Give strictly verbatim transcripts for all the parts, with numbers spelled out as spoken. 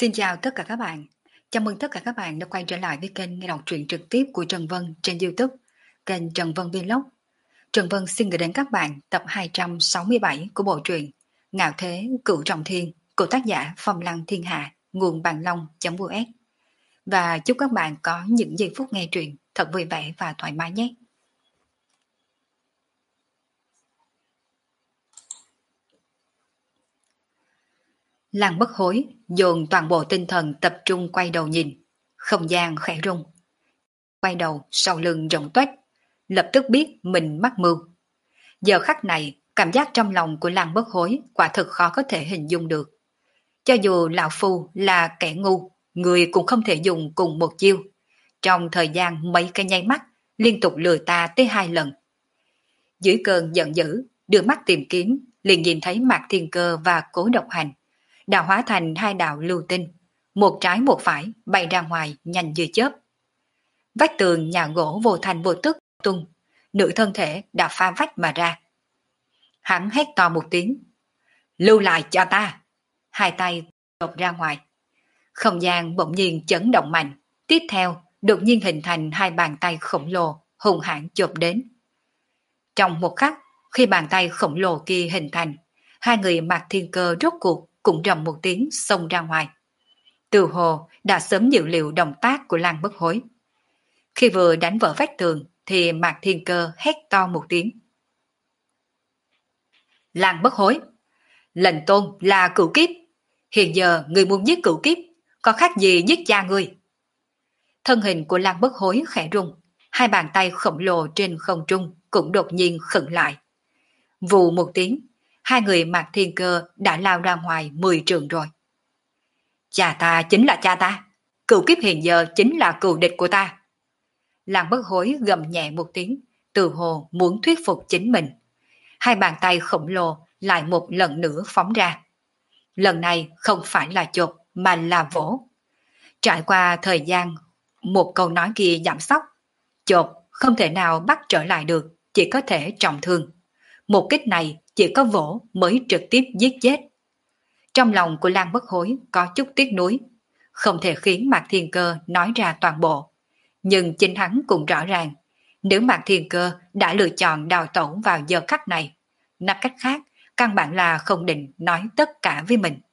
Xin chào tất cả các bạn. Chào mừng tất cả các bạn đã quay trở lại với kênh nghe đọc truyện trực tiếp của Trần Vân trên YouTube, kênh Trần Vân Vlog. Trần Vân xin gửi đến các bạn tập hai trăm sáu mươi bảy của bộ truyện Ngạo Thế Cửu Trọng Thiên của tác giả Phong Lăng Thiên Hạ, nguồn bàn long.us. Và chúc các bạn có những giây phút nghe truyện thật vui vẻ và thoải mái nhé. Lăng Bất Hối dồn toàn bộ tinh thần tập trung quay đầu nhìn, không gian khẽ rung. Quay đầu sau lưng rộng toét, lập tức biết mình mắc mưu. Giờ khắc này, cảm giác trong lòng của Lăng Bất Hối quả thực khó có thể hình dung được. Cho dù lão phu là kẻ ngu, người cũng không thể dùng cùng một chiêu. Trong thời gian mấy cái nháy mắt, liên tục lừa ta tới hai lần. Dưới cơn giận dữ, đưa mắt tìm kiếm, liền nhìn thấy Mạc Thiên Cơ và Cố Độc Hành đã hóa thành hai đạo lưu tinh, một trái một phải bay ra ngoài nhanh như chớp. Vách tường nhà gỗ vô thành vô tức tung, nửa thân thể đã phá vách mà ra. Hắn hét to một tiếng, lưu lại cho ta, hai tay đột ra ngoài. Không gian bỗng nhiên chấn động mạnh, tiếp theo đột nhiên hình thành hai bàn tay khổng lồ hùng hãn chộp đến. Trong một khắc, khi bàn tay khổng lồ kia hình thành, hai người Mạc Thiên Cơ rốt cuộc cũng rầm một tiếng xông ra ngoài. Từ hồ đã sớm dự liệu động tác của Lăng Bất Hối. Khi vừa đánh vỡ vách tường thì Mạc Thiên Cơ hét to một tiếng. Lăng Bất Hối, lệnh tôn là cửu kiếp. Hiện giờ người muốn giết cửu kiếp, có khác gì giết cha người. Thân hình của Lăng Bất Hối khẽ rung, hai bàn tay khổng lồ trên không trung cũng đột nhiên khựng lại. Vù một tiếng, hai người Mạc Thiên Cơ đã lao ra ngoài mười trượng rồi. Cha ta chính là cha ta, cửu kiếp hiện giờ chính là cừu địch của ta. Lăng Bất Hối gầm nhẹ một tiếng, từ hồ muốn thuyết phục chính mình. Hai bàn tay khổng lồ lại một lần nữa phóng ra. Lần này không phải là chộp mà là vỗ. Trải qua thời gian, một câu nói kia giảm sóc. Chộp không thể nào bắt trở lại được, chỉ có thể trọng thương. Một kích này chỉ có vỗ mới trực tiếp giết chết. Trong lòng của Lăng Bất Hối có chút tiếc nuối, không thể khiến Mạc Thiên Cơ nói ra toàn bộ. Nhưng chính hắn cũng rõ ràng, nếu Mạc Thiên Cơ đã lựa chọn đào tẩu vào giờ khắc này, nói cách khác, căn bản là không định nói tất cả với mình.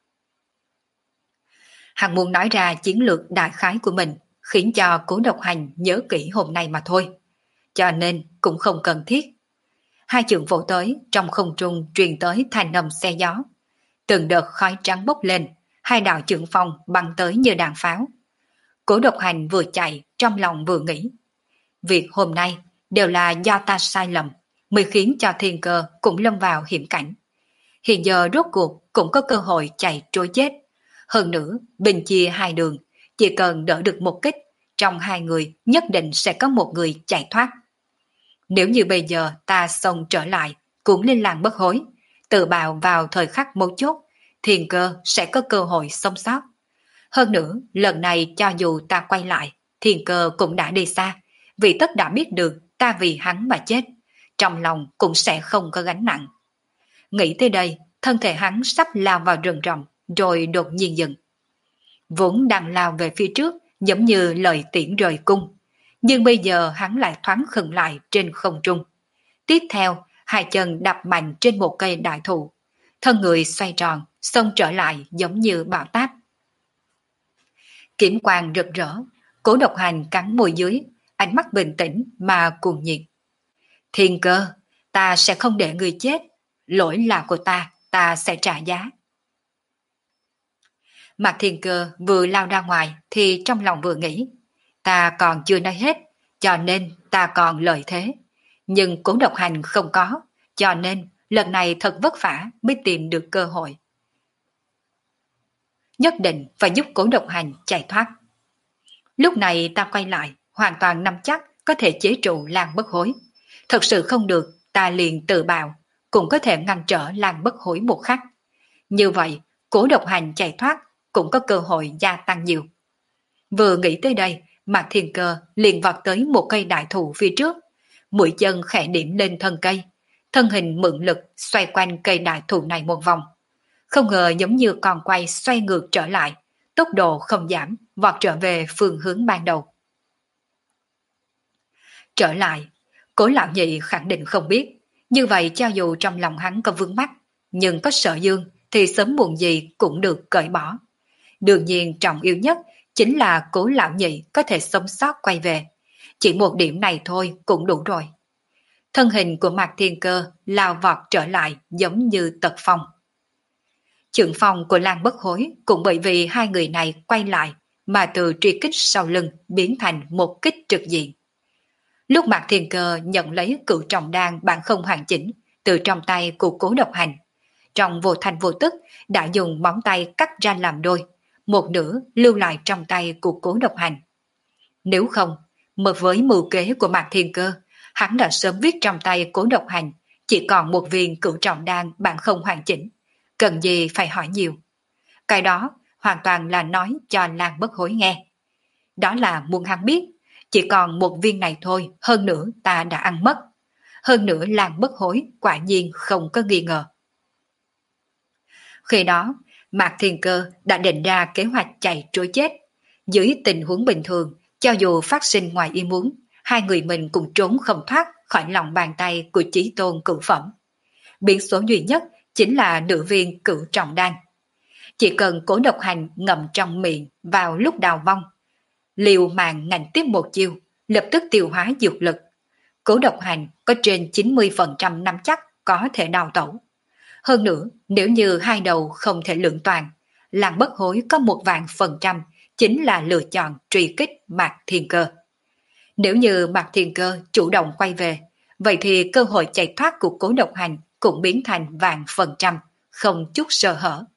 Hắn muốn nói ra chiến lược đại khái của mình, khiến cho Cố Độc Hành nhớ kỹ hôm nay mà thôi. Cho nên cũng không cần thiết. Hai chưởng vỗ tới, trong không trung truyền tới thanh âm xe gió. Từng đợt khói trắng bốc lên, hai đạo chưởng phong bắn tới như đạn pháo. Cố Độc Hành vừa chạy, trong lòng vừa nghĩ. Việc hôm nay đều là do ta sai lầm, mới khiến cho Thiên Cơ cũng lâm vào hiểm cảnh. Hiện giờ rốt cuộc cũng có cơ hội chạy trối chết. Hơn nữa, bình chia hai đường, chỉ cần đỡ được một kích, trong hai người nhất định sẽ có một người chạy thoát. Nếu như bây giờ ta xông trở lại, cũng lên Lăng Bất Hối, tự bào vào thời khắc mấu chốt, Thiên Cơ sẽ có cơ hội sống sót. Hơn nữa, lần này cho dù ta quay lại, Thiên Cơ cũng đã đi xa, vì tất đã biết được ta vì hắn mà chết, trong lòng cũng sẽ không có gánh nặng. Nghĩ tới đây, thân thể hắn sắp lao vào rừng rậm, rồi đột nhiên dừng. Vốn đang lao về phía trước, giống như lời tiễn rời cung, nhưng bây giờ hắn lại thoáng khựng lại trên không trung. Tiếp theo, hai chân đạp mạnh trên một cây đại thụ, thân người xoay tròn, xông trở lại giống như bão táp. Kiếm quang rực rỡ, Cố Độc Hành cắn môi dưới, ánh mắt bình tĩnh mà cuồng nhiệt. Thiên Cơ, ta sẽ không để người chết, lỗi là của ta, ta sẽ trả giá. Mạc Thiên Cơ vừa lao ra ngoài thì trong lòng vừa nghĩ, ta còn chưa nói hết, cho nên ta còn lợi thế. Nhưng Cố Độc Hành không có, cho nên lần này thật vất vả mới tìm được cơ hội. Nhất định phải giúp Cố Độc Hành chạy thoát. Lúc này ta quay lại, hoàn toàn nắm chắc có thể chế trụ Lăng Bất Hối. Thật sự không được, ta liền tự bào, cũng có thể ngăn trở Lăng Bất Hối một khắc. Như vậy, Cố Độc Hành chạy thoát cũng có cơ hội gia tăng nhiều. Vừa nghĩ tới đây, Mạc Thiên Cơ liền vọt tới một cây đại thụ phía trước, mũi chân khẽ điểm lên thân cây, thân hình mượn lực xoay quanh cây đại thụ này một vòng. Không ngờ giống như con quay xoay ngược trở lại, tốc độ không giảm, vọt trở về phương hướng ban đầu. Trở lại, Cố lão nhị khẳng định không biết, như vậy cho dù trong lòng hắn có vướng mắc, nhưng có Sở Dương thì sớm muộn gì cũng được cởi bỏ. Đương nhiên trọng yếu nhất chính là Cố lão nhị có thể sống sót quay về. Chỉ một điểm này thôi cũng đủ rồi. Thân hình của Mạc Thiên Cơ lao vọt trở lại giống như tật phong. Trưởng phòng của Lan Bất Hối cũng bởi vì hai người này quay lại mà từ truy kích sau lưng biến thành một kích trực diện. Lúc Mạc Thiên Cơ nhận lấy cửu trọng đan bản không hoàn chỉnh từ trong tay của Cố Độc Hành, trong vô thành vô tức đã dùng móng tay cắt ra làm đôi, một nửa lưu lại trong tay của Cố Độc Hành. Nếu không, mượt với mưu kế của Mạc Thiên Cơ, hắn đã sớm viết trong tay Cố Độc Hành chỉ còn một viên cửu trọng đan bản không hoàn chỉnh, cần gì phải hỏi nhiều. Cái đó hoàn toàn là nói cho Lan Bất Hối nghe. Đó là muốn hắn biết, chỉ còn một viên này thôi, hơn nữa ta đã ăn mất. Hơn nữa Lan Bất Hối quả nhiên không có nghi ngờ. Khi đó, Mạc Thiên Cơ đã định ra kế hoạch chạy trối chết. Dưới tình huống bình thường, cho dù phát sinh ngoài ý muốn, hai người mình cũng trốn không thoát khỏi lòng bàn tay của Chí Tôn cửu phẩm. Biến số duy nhất chính là nửa viên cửu trọng đan. Chỉ cần Cố Độc Hành ngậm trong miệng vào lúc đào vong, liều mạng ngạnh tiếp một chiêu, lập tức tiêu hóa dược lực. Cố Độc Hành có trên chín mươi phần trăm nắm chắc có thể đào tẩu. Hơn nữa, nếu như hai đầu không thể lượng toàn, Lan Bất Hối có một vạn phần trăm chính là lựa chọn truy kích Mạc Thiên Cơ. Nếu như Mạc Thiên Cơ chủ động quay về, vậy thì cơ hội chạy thoát của Cố Độc Hành cũng biến thành vạn phần trăm, không chút sơ hở.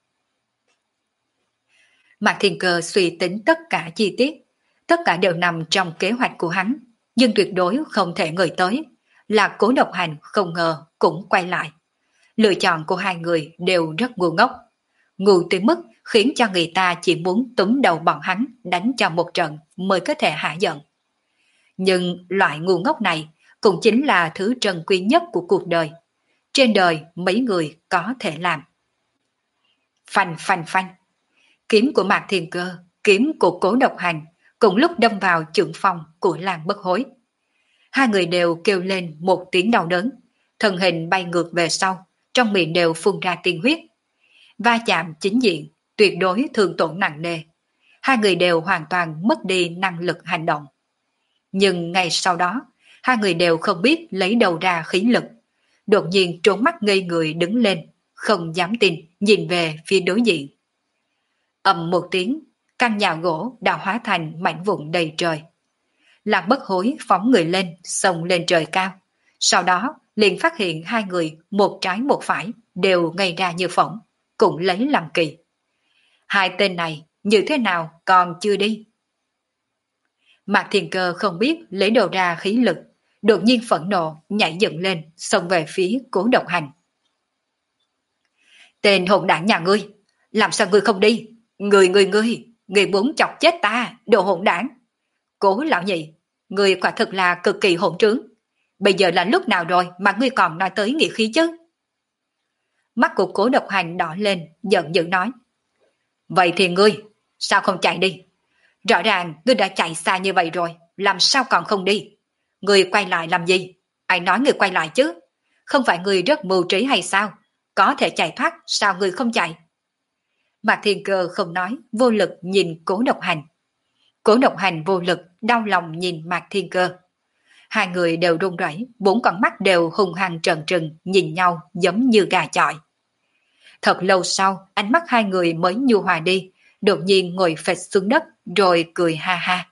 Mạc Thiên Cơ suy tính tất cả chi tiết, tất cả đều nằm trong kế hoạch của hắn, nhưng tuyệt đối không thể ngờ tới là Cố Độc Hành không ngờ cũng quay lại. Lựa chọn của hai người đều rất ngu ngốc, ngu tới mức khiến cho người ta chỉ muốn túm đầu bọn hắn đánh cho một trận mới có thể hạ giận. Nhưng loại ngu ngốc này cũng chính là thứ trân quý nhất của cuộc đời. Trên đời mấy người có thể làm. Phanh phanh phanh. Kiếm của Mạc Thiên Cơ, kiếm của Cố Độc Hành cùng lúc đâm vào chưởng phòng của Lan Bất Hối. Hai người đều kêu lên một tiếng đau đớn, thân hình bay ngược về sau, trong miệng đều phun ra tiên huyết. Va chạm chính diện, tuyệt đối thương tổn nặng nề. Hai người đều hoàn toàn mất đi năng lực hành động. Nhưng ngay sau đó, hai người đều không biết lấy đầu ra khí lực. Đột nhiên trốn mắt ngây người đứng lên, không dám tin, nhìn về phía đối diện. Ầm một tiếng, căn nhà gỗ đã hóa thành mảnh vụn đầy trời. Lan Bất Hối phóng người lên, xông lên trời cao. Sau đó liền phát hiện hai người một trái một phải đều ngây ra như phỏng, cũng lấy làm kỳ. Hai tên này như thế nào còn chưa đi? Mạc Thiên Cơ không biết lấy đồ ra khí lực, đột nhiên phẫn nộ nhảy dựng lên, xông về phía Cố Độc Hành. Tên hỗn đản nhà ngươi, làm sao ngươi không đi? Ngươi ngươi ngươi, ngươi muốn chọc chết ta, đồ hỗn đản. Cố lão nhị, ngươi quả thực là cực kỳ hỗn trướng. Bây giờ là lúc nào rồi mà ngươi còn nói tới nghĩa khí chứ? Mắt của Cố Độc Hành đỏ lên, giận dữ nói. Vậy thì ngươi, sao không chạy đi? Rõ ràng ngươi đã chạy xa như vậy rồi, làm sao còn không đi? Ngươi quay lại làm gì? Ai nói ngươi quay lại chứ? Không phải ngươi rất mưu trí hay sao? Có thể chạy thoát, sao ngươi không chạy? Mạc Thiên Cơ không nói, vô lực nhìn Cố Độc Hành. Cố Độc Hành vô lực, đau lòng nhìn Mạc Thiên Cơ. Hai người đều run rẩy, bốn con mắt đều hung hăng trợn trừng, nhìn nhau giống như gà chọi. Thật lâu sau, ánh mắt hai người mới nhu hòa đi, đột nhiên ngồi phịch xuống đất, rồi cười ha ha.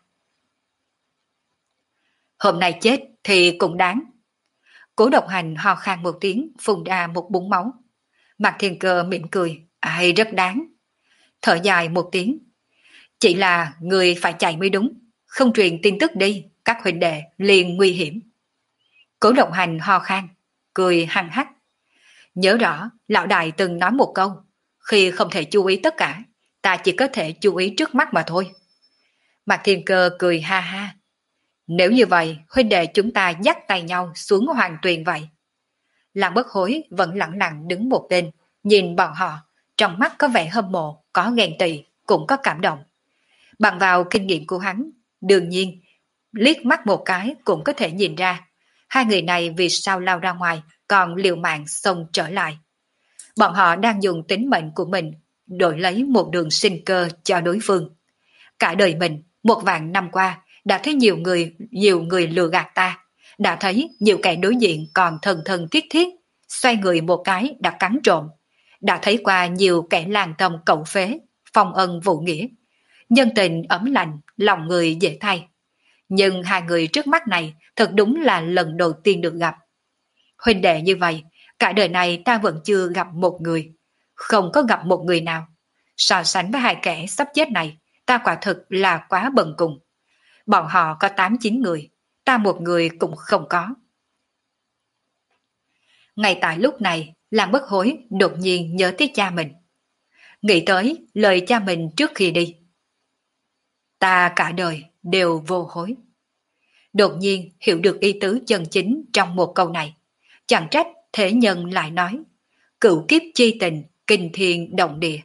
Hôm nay chết thì cũng đáng. Cố Độc Hành ho khan một tiếng, phun ra một búng máu. Mạc Thiên Cơ mỉm cười, ai rất đáng. Thở dài một tiếng. Chỉ là người phải chạy mới đúng, không truyền tin tức đi, các huynh đệ liền nguy hiểm. Cố Độc Hành ho khan, cười hăng hắc. Nhớ rõ, lão đại từng nói một câu, khi không thể chú ý tất cả, ta chỉ có thể chú ý trước mắt mà thôi. Mạc Thiên Cơ cười ha ha. Nếu như vậy, huynh đệ chúng ta dắt tay nhau xuống hoàng tuyền vậy. Lan Bất Hối vẫn lặng lặng đứng một bên, nhìn bọn họ, trong mắt có vẻ hâm mộ, có ghen tị, cũng có cảm động. Bằng vào kinh nghiệm của hắn, đương nhiên, liếc mắt một cái cũng có thể nhìn ra, hai người này vì sao lao ra ngoài, còn liều mạng xông trở lại. Bọn họ đang dùng tính mệnh của mình đổi lấy một đường sinh cơ cho đối phương. Cả đời mình, một vạn năm qua, đã thấy nhiều người, nhiều người lừa gạt ta, đã thấy nhiều kẻ đối diện còn thân thân thiết thiết, xoay người một cái đã cắn trộm, đã thấy qua nhiều kẻ lang tâm cẩu phế, phong ân vụ nghĩa, nhân tình ấm lạnh, lòng người dễ thay. Nhưng hai người trước mắt này thật đúng là lần đầu tiên được gặp. Huynh đệ như vậy, cả đời này ta vẫn chưa gặp một người, không có gặp một người nào. So sánh với hai kẻ sắp chết này, ta quả thực là quá bần cùng. Bọn họ có tám chín người, ta một người cũng không có. Ngay tại lúc này, Lan Bất Hối đột nhiên nhớ tới cha mình. Nghĩ tới lời cha mình trước khi đi. Ta cả đời đều vô hối. Đột nhiên hiểu được ý tứ chân chính trong một câu này. Chẳng trách thế nhân lại nói, cửu kiếp chi tình, kinh thiên động địa.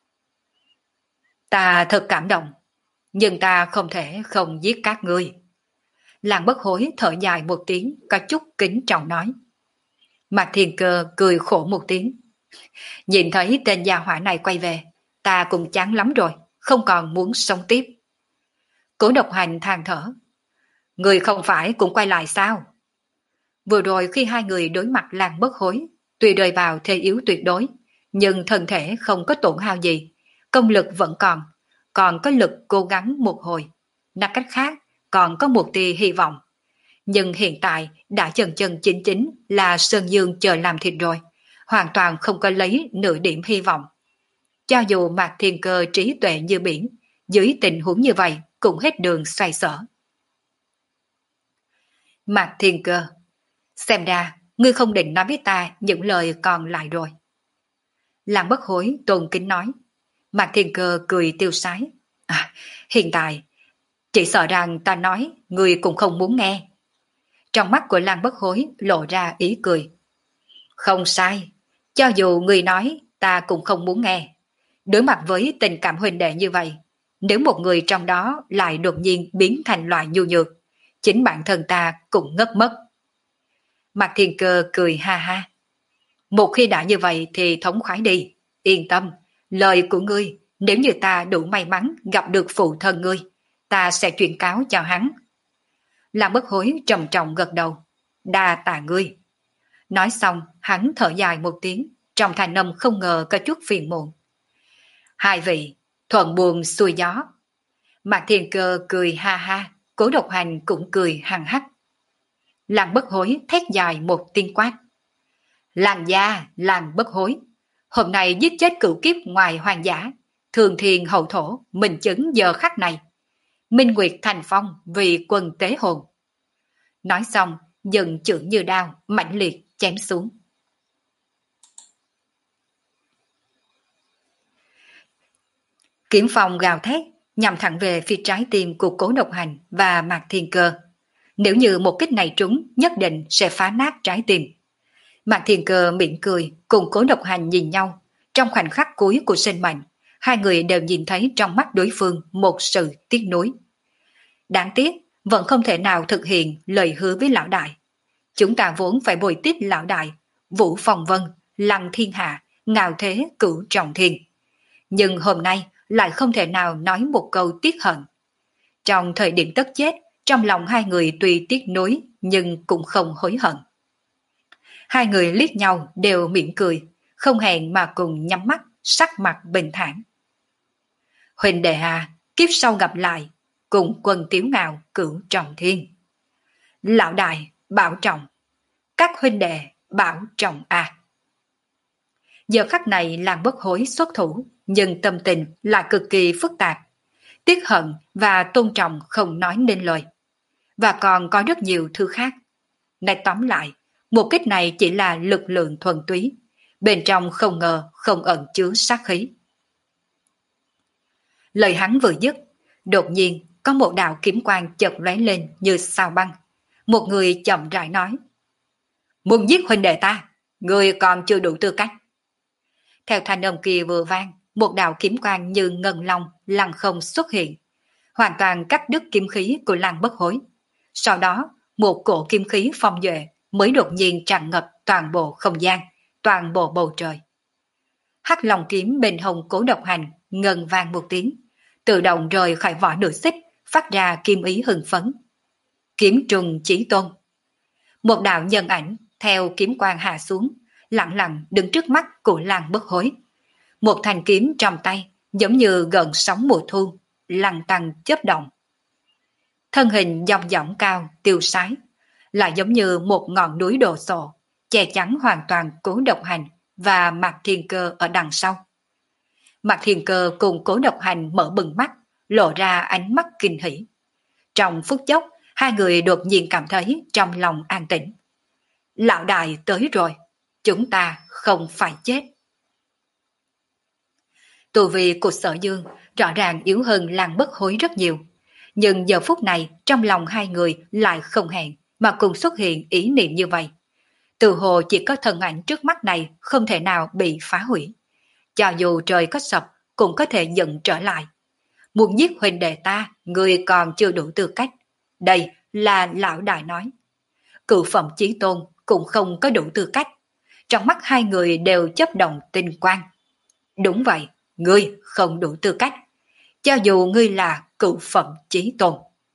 Ta thật cảm động, nhưng ta không thể không giết các ngươi. Lan Bất Hối thở dài một tiếng, có chút kính trọng nói. Mạc Thiên Cơ cười khổ một tiếng. Nhìn thấy tên gia hỏa này quay về, ta cũng chán lắm rồi, không còn muốn sống tiếp. Cố Độc Hành than thở. Người không phải cũng quay lại sao? Vừa rồi khi hai người đối mặt Lan Bất Hối, tuy rơi vào thế yếu tuyệt đối, nhưng thân thể không có tổn hao gì, công lực vẫn còn, còn có lực cố gắng một hồi. Nói cách khác, còn có một tia hy vọng. Nhưng hiện tại đã chân chân chính chính là Sơn Dương chờ làm thịt rồi, hoàn toàn không có lấy nửa điểm hy vọng. Cho dù Mạc Thiên Cơ trí tuệ như biển, dưới tình huống như vậy cũng hết đường xoay sở. Mạc Thiên Cơ, xem ra ngươi không định nói với ta những lời còn lại rồi. Lan Bất Hối tôn kính nói. Mạc Thiên Cơ cười tiêu sái. À, hiện tại, chỉ sợ rằng ta nói ngươi cũng không muốn nghe. Trong mắt của Lan Bất Hối lộ ra ý cười. Không sai, cho dù ngươi nói ta cũng không muốn nghe. Đối mặt với tình cảm huynh đệ như vậy, nếu một người trong đó lại đột nhiên biến thành loại nhu nhược, chính bản thân ta cũng ngất mất. Mạc Thiên Cơ cười ha ha. Một khi đã như vậy thì thống khoái đi, yên tâm, lời của ngươi, nếu như ta đủ may mắn gặp được phụ thân ngươi, ta sẽ chuyển cáo cho hắn. Lan Bất Hối trầm trọng gật đầu. Đa tạ ngươi. Nói xong, hắn thở dài một tiếng, trong thanh âm không ngờ có chút phiền muộn. Hai vị, thuận buồm xuôi gió. Mạc Thiên Cơ cười ha ha, Cố Độc Hành cũng cười hằng hắc. Lan Bất Hối thét dài một tiếng quát. Lan gia, Lan Bất Hối, hôm nay giết chết cửu kiếp ngoài hoang dã, thường thiên hậu thổ, minh chứng giờ khắc này. Minh Nguyệt thành phong vì quân tế hồn. Nói xong, dần chưởng như đao, mãnh liệt chém xuống. Kiếm phong gào thét, nhằm thẳng về phía trái tim của Cố Độc Hành và Mạc Thiên Cơ. Nếu như một kích này trúng, nhất định sẽ phá nát trái tim. Mạc Thiên Cơ mỉm cười, cùng Cố Độc Hành nhìn nhau. Trong khoảnh khắc cuối của sinh mệnh, hai người đều nhìn thấy trong mắt đối phương một sự tiếc nuối. Đáng tiếc, vẫn không thể nào thực hiện lời hứa với lão đại. Chúng ta vốn phải bồi tiếp lão đại, Vũ Phong Vân, Lăng Thiên Hạ, ngạo thế cửu trọng thiên. Nhưng hôm nay lại không thể nào nói một câu tiếc hận. Trong thời điểm tất chết, trong lòng hai người tuy tiếc nuối nhưng cũng không hối hận. Hai người liếc nhau đều mỉm cười, không hẹn mà cùng nhắm mắt, sắc mặt bình thản. Huỳnh đệ à, kiếp sau gặp lại, cùng quân tiếu ngạo cửu trọng thiên. Lão đại, bảo trọng. Các huynh đệ, bảo trọng à. Giờ khắc này Lan Bất Hối xuất thủ, nhưng tâm tình là cực kỳ phức tạp. Tiếc hận và tôn trọng không nói nên lời. Và còn có rất nhiều thứ khác. Nói tóm lại, một kích này chỉ là lực lượng thuần túy. Bên trong không ngờ không ẩn chứa sát khí. Lời hắn vừa dứt, đột nhiên có một đạo kiếm quang chợt lóe lên như sao băng. Một người chậm rãi nói. Muốn giết huynh đệ ta, người còn chưa đủ tư cách. Theo thanh âm kia vừa vang, một đạo kiếm quang như ngân long lăng không xuất hiện, hoàn toàn cắt đứt kiếm khí của Lăng Bất Hối. Sau đó, một cổ kiếm khí phong duệ mới đột nhiên tràn ngập toàn bộ không gian, toàn bộ bầu trời. Hắc Long kiếm bên hông Cố Độc Hành ngân vang một tiếng, tự động rời khỏi vỏ nửa xích, phát ra kim ý hưng phấn. Kiếm trùng chí tôn. Một đạo nhân ảnh theo kiếm quang hạ xuống, lặng lặng đứng trước mắt của Lăng Bất Hối. Một thanh kiếm trong tay, giống như gần sóng mùa thu, lăn tăn chớp động. Thân hình dòng dỏng cao, tiêu sái, lại giống như một ngọn núi đổ sộ, che chắn hoàn toàn Cố Độc Hành và Mạc Thiên Cơ ở đằng sau. Mạc Thiên Cơ cùng Cố Độc Hành mở bừng mắt, lộ ra ánh mắt kinh hỉ. Trong phút chốc, hai người đột nhiên cảm thấy trong lòng an tĩnh. Lão đại tới rồi, chúng ta không phải chết. Tu vi của Sở Dương rõ ràng yếu hơn Lăng Bất Hối rất nhiều. Nhưng giờ phút này trong lòng hai người lại không hẹn mà cùng xuất hiện ý niệm như vậy. Từ hồ chỉ có thân ảnh trước mắt này không thể nào bị phá hủy. Cho dù trời có sập cũng có thể dựng trở lại. Muốn giết huynh đệ ta, người còn chưa đủ tư cách. Đây là lão đại nói. Cựu phẩm chí tôn cũng không có đủ tư cách. Trong mắt hai người đều chấp động tinh quang. Đúng vậy, ngươi không đủ tư cách. Cho dù ngươi là cựu phẩm chí tôn.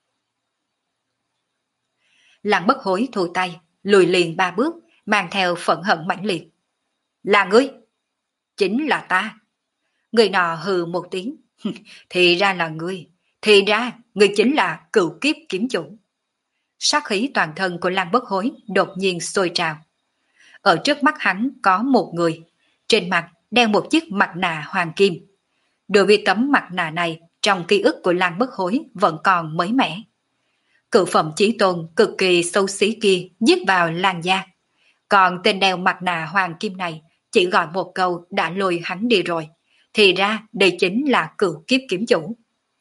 Lăng Bất Hối thu tay, lùi liền ba bước, mang theo phẫn hận mãnh liệt. Là ngươi? Chính là ta. Người nọ hừ một tiếng. Thì ra là ngươi. Thì ra, ngươi chính là cựu kiếp kiếm chủ. Sát khí toàn thân của Lăng Bất Hối đột nhiên sôi trào. Ở trước mắt hắn có một người, trên mặt đeo một chiếc mặt nạ hoàng kim. Đối với tấm mặt nạ này, trong ký ức của Lăng Bất Hối vẫn còn mới mẻ. Cựu phẩm chí tôn cực kỳ xấu xí kia giết vào làn da. Còn tên đeo mặt nạ hoàng kim này chỉ gọi một câu đã lôi hắn đi rồi. Thì ra đây chính là cựu kiếp kiếm chủ.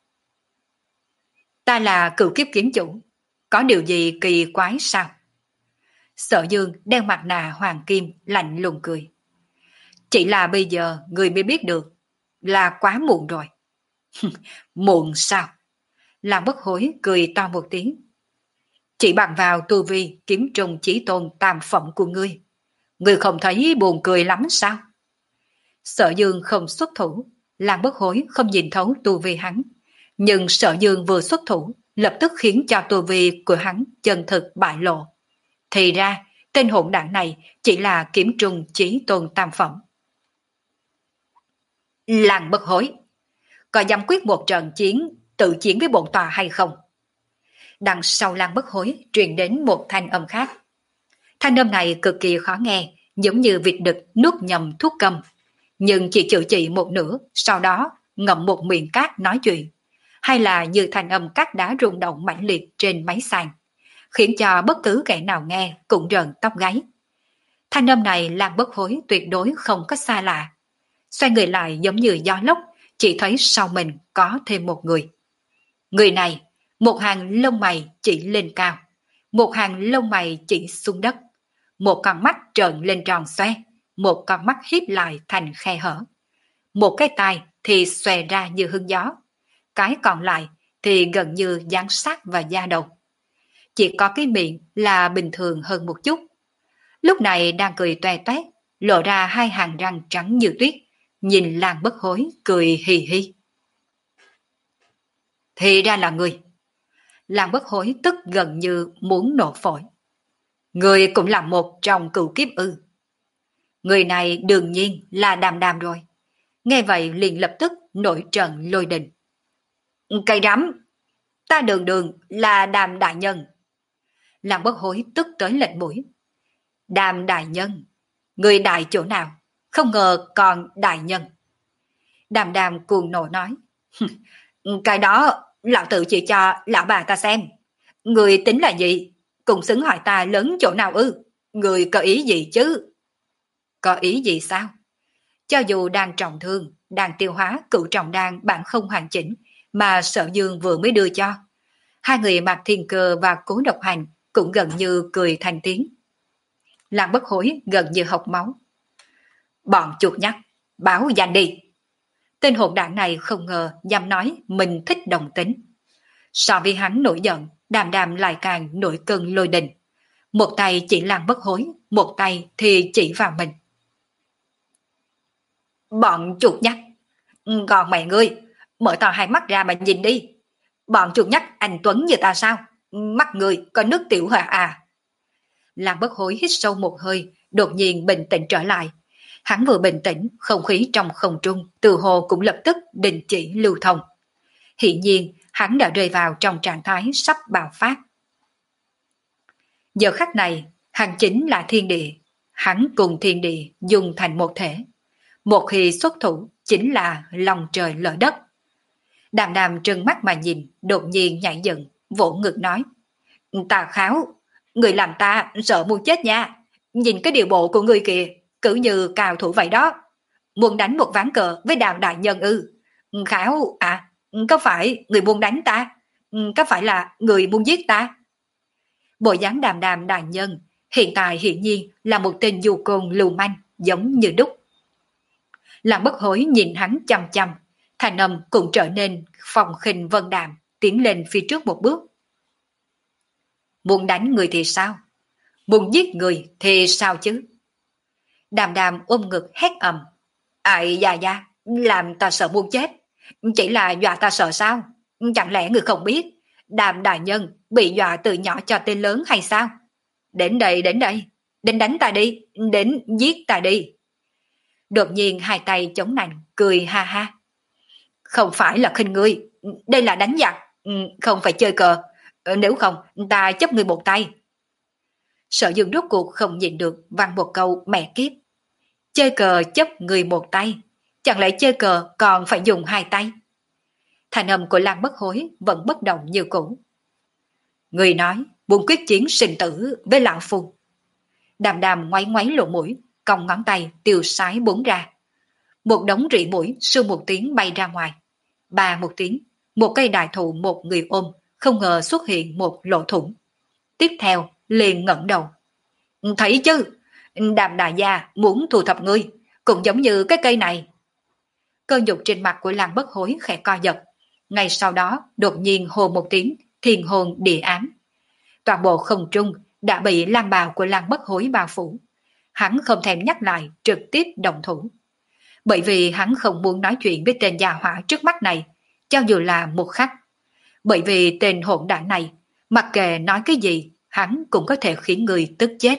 Ta là cựu kiếp kiếm chủ. Có điều gì kỳ quái sao? Sở Dương đeo mặt nạ hoàng kim lạnh lùng cười. Chỉ là bây giờ người mới biết được là quá muộn rồi. Muộn sao? Lăng Bất Hối cười to một tiếng. Chỉ bằng vào tu vi kiếm trùng chí tôn tam phẩm của ngươi. Ngươi không thấy buồn cười lắm sao? Sở Dương không xuất thủ, Lăng Bất Hối không nhìn thấu tu vi hắn. Nhưng Sở Dương vừa xuất thủ, lập tức khiến cho tu vi của hắn chân thực bại lộ. Thì ra, tên hỗn đảng này chỉ là kiếm trùng chí tôn tam phẩm. Lăng Bất Hối, có dám quyết một trận chiến tự chiến với bổn tòa hay không? Đằng sau Lăng Bất Hối truyền đến một thanh âm khác. Thanh âm này cực kỳ khó nghe, giống như vịt đực nuốt nhầm thuốc cầm. Nhưng chỉ chữ chỉ một nửa, sau đó ngậm một miệng cát nói chuyện. Hay là như thanh âm cát đá rung động mãnh liệt trên máy sàn, khiến cho bất cứ kẻ nào nghe cũng rợn tóc gáy. Thanh âm này Lăng Bất Hối tuyệt đối không có xa lạ. Xoay người lại giống như gió lốc, chỉ thấy sau mình có thêm một người. Người này, một hàng lông mày chỉ lên cao, một hàng lông mày chỉ xuống đất, một con mắt trợn lên tròn xoe, một con mắt híp lại thành khe hở. Một cái tai thì xòe ra như hương gió, cái còn lại thì gần như dán sát vào da đầu. Chỉ có cái miệng là bình thường hơn một chút. Lúc này đang cười toe toét, lộ ra hai hàng răng trắng như tuyết, nhìn Lăng Bất Hối cười hì hì. Thì ra là người. Lăng Bất Hối tức gần như muốn nổ phổi. Người cũng là một trong cựu kiếp ư? Người này đương nhiên là Đàm Đàm rồi. Nghe vậy liền lập tức nổi trận lôi đình. Cây rắm, ta đường đường là Đàm đại nhân. Lăng Bất Hối tức tới lệch mũi. Đàm đại nhân, người đại chỗ nào? Không ngờ còn đại nhân. Đàm Đàm cuồng nộ nói. Cái đó lão tự chỉ cho lão bà ta xem. Người tính là gì? Cùng xứng hỏi ta lớn chỗ nào ư? Người có ý gì chứ? Có ý gì sao? Cho dù đang trọng thương, đang tiêu hóa cựu trọng đan bản không hoàn chỉnh mà Sở Dương vừa mới đưa cho. Hai người Mạc Thiên Cơ và Cố Độc Hành cũng gần như cười thành tiếng. Lăng Bất Hối gần như hộc máu. Bọn chuột nhắt, báo danh đi. Tên hỗn đảng này không ngờ dám nói mình thích đồng tính. So với hắn nổi giận, Đàm Đàm lại càng nổi cơn lôi đình. Một tay chỉ Lan Bất Hối, một tay thì chỉ vào mình. Bọn chuột nhắt, còn mẹ ngươi, mở to hai mắt ra mà nhìn đi. Bọn chuột nhắt anh Tuấn như ta sao? Mắt người có nước tiểu hả à? Lan Bất Hối hít sâu một hơi, đột nhiên bình tĩnh trở lại. Hắn vừa bình tĩnh, không khí trong không trung từ hồ cũng lập tức đình chỉ lưu thông. Hiển nhiên, hắn đã rơi vào trong trạng thái sắp bạo phát. Giờ khắc này, hắn chính là thiên địa. Hắn cùng thiên địa dùng thành một thể. Một khi xuất thủ chính là lòng trời lở đất. Đàm Đàm trừng mắt mà nhìn, đột nhiên nhảy dựng, vỗ ngực nói. Tà Kháo, người làm ta sợ muốn chết nha. Nhìn cái điều bộ của người kìa, cứ như cao thủ vậy đó. Muốn đánh một ván cờ với Đàm đại nhân ư? Kháo à, có phải người muốn đánh ta? Có phải là người muốn giết ta? Bộ dáng Đàm Đàm đại nhân hiện tại hiển nhiên là một tên du côn lưu manh, giống như đúc. Lan Bất Hối nhìn hắn chăm chăm, thanh âm cũng trở nên phong khinh vân đạm, tiến lên phía trước một bước. Muốn đánh người thì sao? Muốn giết người thì sao chứ? Đàm Đàm ôm ngực hét ầm. Ai da da, làm ta sợ muốn chết. Chỉ là dọa ta sợ sao? Chẳng lẽ người không biết Đàm đại nhân bị dọa từ nhỏ cho tới lớn hay sao? Đến đây, đến đây, đến đánh ta đi, đến giết ta đi. Đột nhiên hai tay chống nạnh, cười ha ha. Không phải là khinh ngươi, đây là đánh giặc, không phải chơi cờ. Nếu không, ta chấp ngươi một tay. Sở Dương rốt cuộc không nhịn được vang một câu mẹ kiếp. Chơi cờ chấp người một tay, chẳng lẽ chơi cờ còn phải dùng hai tay? Thành âm của Lan Bất Hối vẫn bất động như cũ. Người nói muốn quyết chiến sinh tử với lão phu. Đàm Đàm ngoáy ngoáy lỗ mũi, cong ngón tay tiêu sái bốn ra. Một đống rỉ mũi sưu một tiếng bay ra ngoài. Ba một tiếng, một cây đại thụ một người ôm, không ngờ xuất hiện một lỗ thủng. Tiếp theo, liền ngẩng đầu. Thấy chứ, Đàm đại gia muốn thu thập ngươi, cũng giống như cái cây này. Cơn nhục trên mặt của Lan Bất Hối khẽ co giật. Ngay sau đó, đột nhiên hô một tiếng, thiên hồn địa ám. Toàn bộ không trung đã bị lam bào của Lan Bất Hối bao phủ. Hắn không thèm nhắc lại, trực tiếp động thủ. Bởi vì hắn không muốn nói chuyện với tên già hỏa trước mắt này, cho dù là một khắc. Bởi vì tên hỗn đản này, mặc kệ nói cái gì, hắn cũng có thể khiến người tức chết.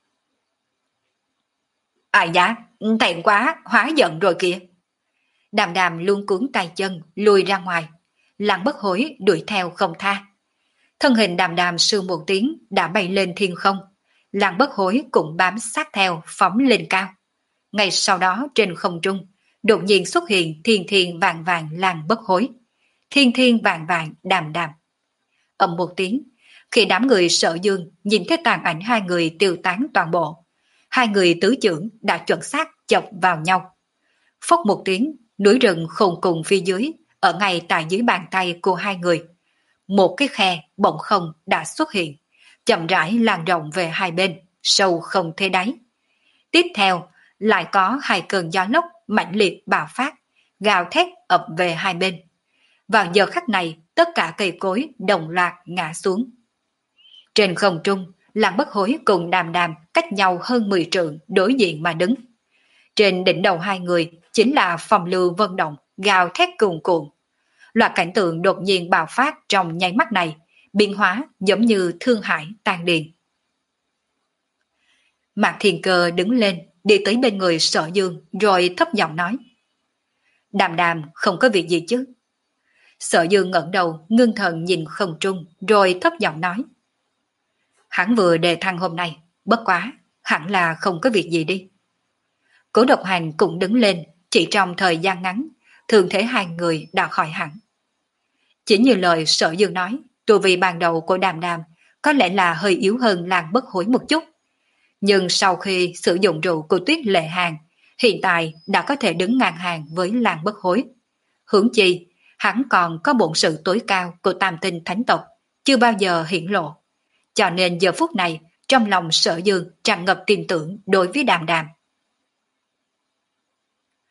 Ai da, thẹn quá, hóa giận rồi kìa. Đàm Đàm luôn cuốn tay chân, lùi ra ngoài. Lan Bất Hối đuổi theo không tha. Thân hình Đàm Đàm sư một tiếng đã bay lên thiên không. Lan Bất Hối cũng bám sát theo, phóng lên cao. Ngay sau đó trên không trung, đột nhiên xuất hiện thiên thiên vàng vàng Lan Bất Hối. Thiên thiên vàng vàng Đàm Đàm. Ầm một tiếng, khi đám người Sở Dương nhìn thấy tàn ảnh hai người tiêu tán toàn bộ, hai người tứ trưởng đã chuẩn xác chọc vào nhau. Phốc một tiếng, núi rừng khôn cùng phía dưới, ở ngay tại dưới bàn tay của hai người. Một cái khe bỗng không đã xuất hiện, chậm rãi lan rộng về hai bên, sâu không thấy đáy. Tiếp theo, lại có hai cơn gió lốc mãnh liệt bạo phát, gào thét ập về hai bên. Vào giờ khắc này, tất cả cây cối đồng loạt ngã xuống. Trên không trung, Lan Bất Hối cùng Đàm Đàm cách nhau hơn mười trượng đối diện mà đứng. Trên đỉnh đầu hai người chính là phong lưu vân động, gào thét cuồn cuộn. Loạt cảnh tượng đột nhiên bạo phát trong nháy mắt này, biến hóa giống như thương hải tan điền. Mạc Thiên Cơ đứng lên, đi tới bên người Sở Dương, rồi thấp giọng nói. Đàm Đàm không có việc gì chứ? Sở Dương ngẩng đầu, ngưng thần nhìn không trung, rồi thấp giọng nói. Hắn vừa đề thăng hôm nay, bất quá, hẳn là không có việc gì đi. Cố Độc Hành cũng đứng lên, chỉ trong thời gian ngắn, thường thế hai người đã khỏi hẳn. Chỉ như lời Sở Dương nói, tu vi ban đầu của Đàm Đàm có lẽ là hơi yếu hơn Lan Bất Hối một chút. Nhưng sau khi sử dụng rượu của Tuyết Lệ Hàng, hiện tại đã có thể đứng ngang hàng với Lan Bất Hối. Hướng chi, hắn còn có bổn sự tối cao của Tam Tinh Thánh tộc, chưa bao giờ hiển lộ. Cho nên giờ phút này, trong lòng Sở Dương tràn ngập tin tưởng đối với Đàm Đàm.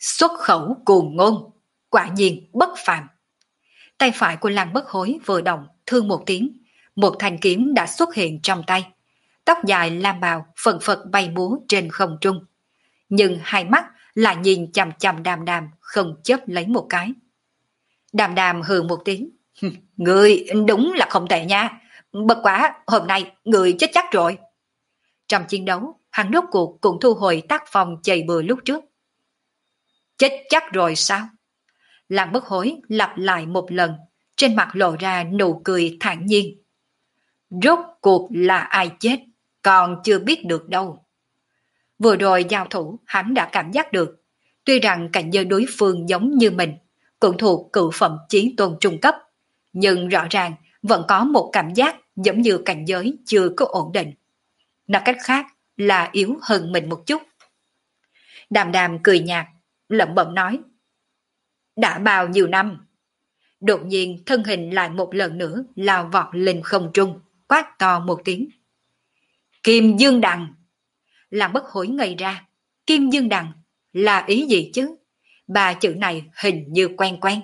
Xuất khẩu cuồng ngôn, quả nhiên bất phàm. Tay phải của Lăng Bất Hối vừa động, thương một tiếng, một thanh kiếm đã xuất hiện trong tay. Tóc dài lam bào phần phật bay múa trên không trung. Nhưng hai mắt lại nhìn chằm chằm Đàm Đàm không chớp lấy một cái. Đàm Đàm hừ một tiếng. Người đúng là không tệ nha. Bất quá hôm nay người chết chắc rồi. Trong chiến đấu, hắn rốt cuộc cũng thu hồi tác phong chày bừa lúc trước. Chết chắc rồi sao? Lăng Bất Hối lặp lại một lần, trên mặt lộ ra nụ cười thản nhiên. Rốt cuộc là ai chết, còn chưa biết được đâu. Vừa rồi giao thủ, hắn đã cảm giác được. Tuy rằng cảnh giới đối phương giống như mình, cũng thuộc cựu phẩm chí tôn trung cấp, nhưng rõ ràng vẫn có một cảm giác giống như cảnh giới chưa có ổn định. Nói cách khác là yếu hơn mình một chút. Đàm Đàm cười nhạt, lẩm bẩm nói. Đã bao nhiêu năm? Đột nhiên thân hình lại một lần nữa lao vọt lên không trung, quát to một tiếng. Kim Dương Đằng! Làm Bất Hối ngây ra. Kim Dương Đằng là ý gì chứ? Ba chữ này hình như quen quen.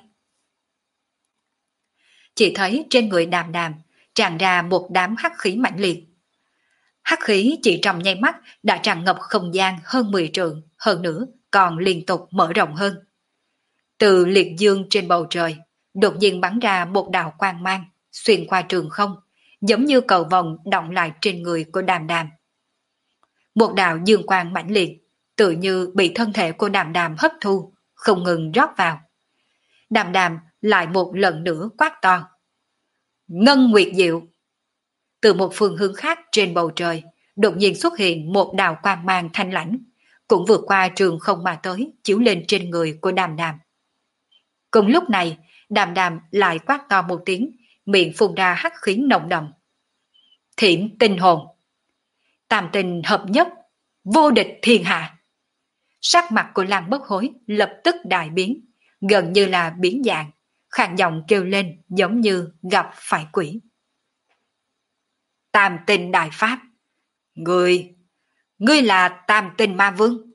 Chỉ thấy trên người Đàm Đàm tràn ra một đám hắc khí mãnh liệt. Hắc khí chỉ trong nháy mắt đã tràn ngập không gian hơn mười trượng, hơn nữa còn liên tục mở rộng hơn. Từ liệt dương trên bầu trời, đột nhiên bắn ra một đạo quang mang, xuyên qua trường không, giống như cầu vồng động lại trên người của Đàm Đàm. Một đạo dương quang mãnh liệt, tự như bị thân thể của Đàm Đàm hấp thu, không ngừng rót vào. Đàm Đàm lại một lần nữa quát to. Ngân Nguyệt Diệu! Từ một phương hướng khác trên bầu trời, đột nhiên xuất hiện một đạo quang mang thanh lãnh, cũng vượt qua trường không mà tới, chiếu lên trên người của Đàm Đàm. Cùng lúc này, Đàm Đàm lại quát to một tiếng, miệng phun ra hắc khí nồng đậm. Thiểm tinh hồn! Tam tinh hợp nhất, vô địch thiên hạ! Sắc mặt của Lăng Bất Hối lập tức đại biến, gần như là biến dạng, khàn giọng kêu lên giống như gặp phải quỷ. Tam tinh đại pháp! Ngươi, ngươi là Tam tinh ma vương!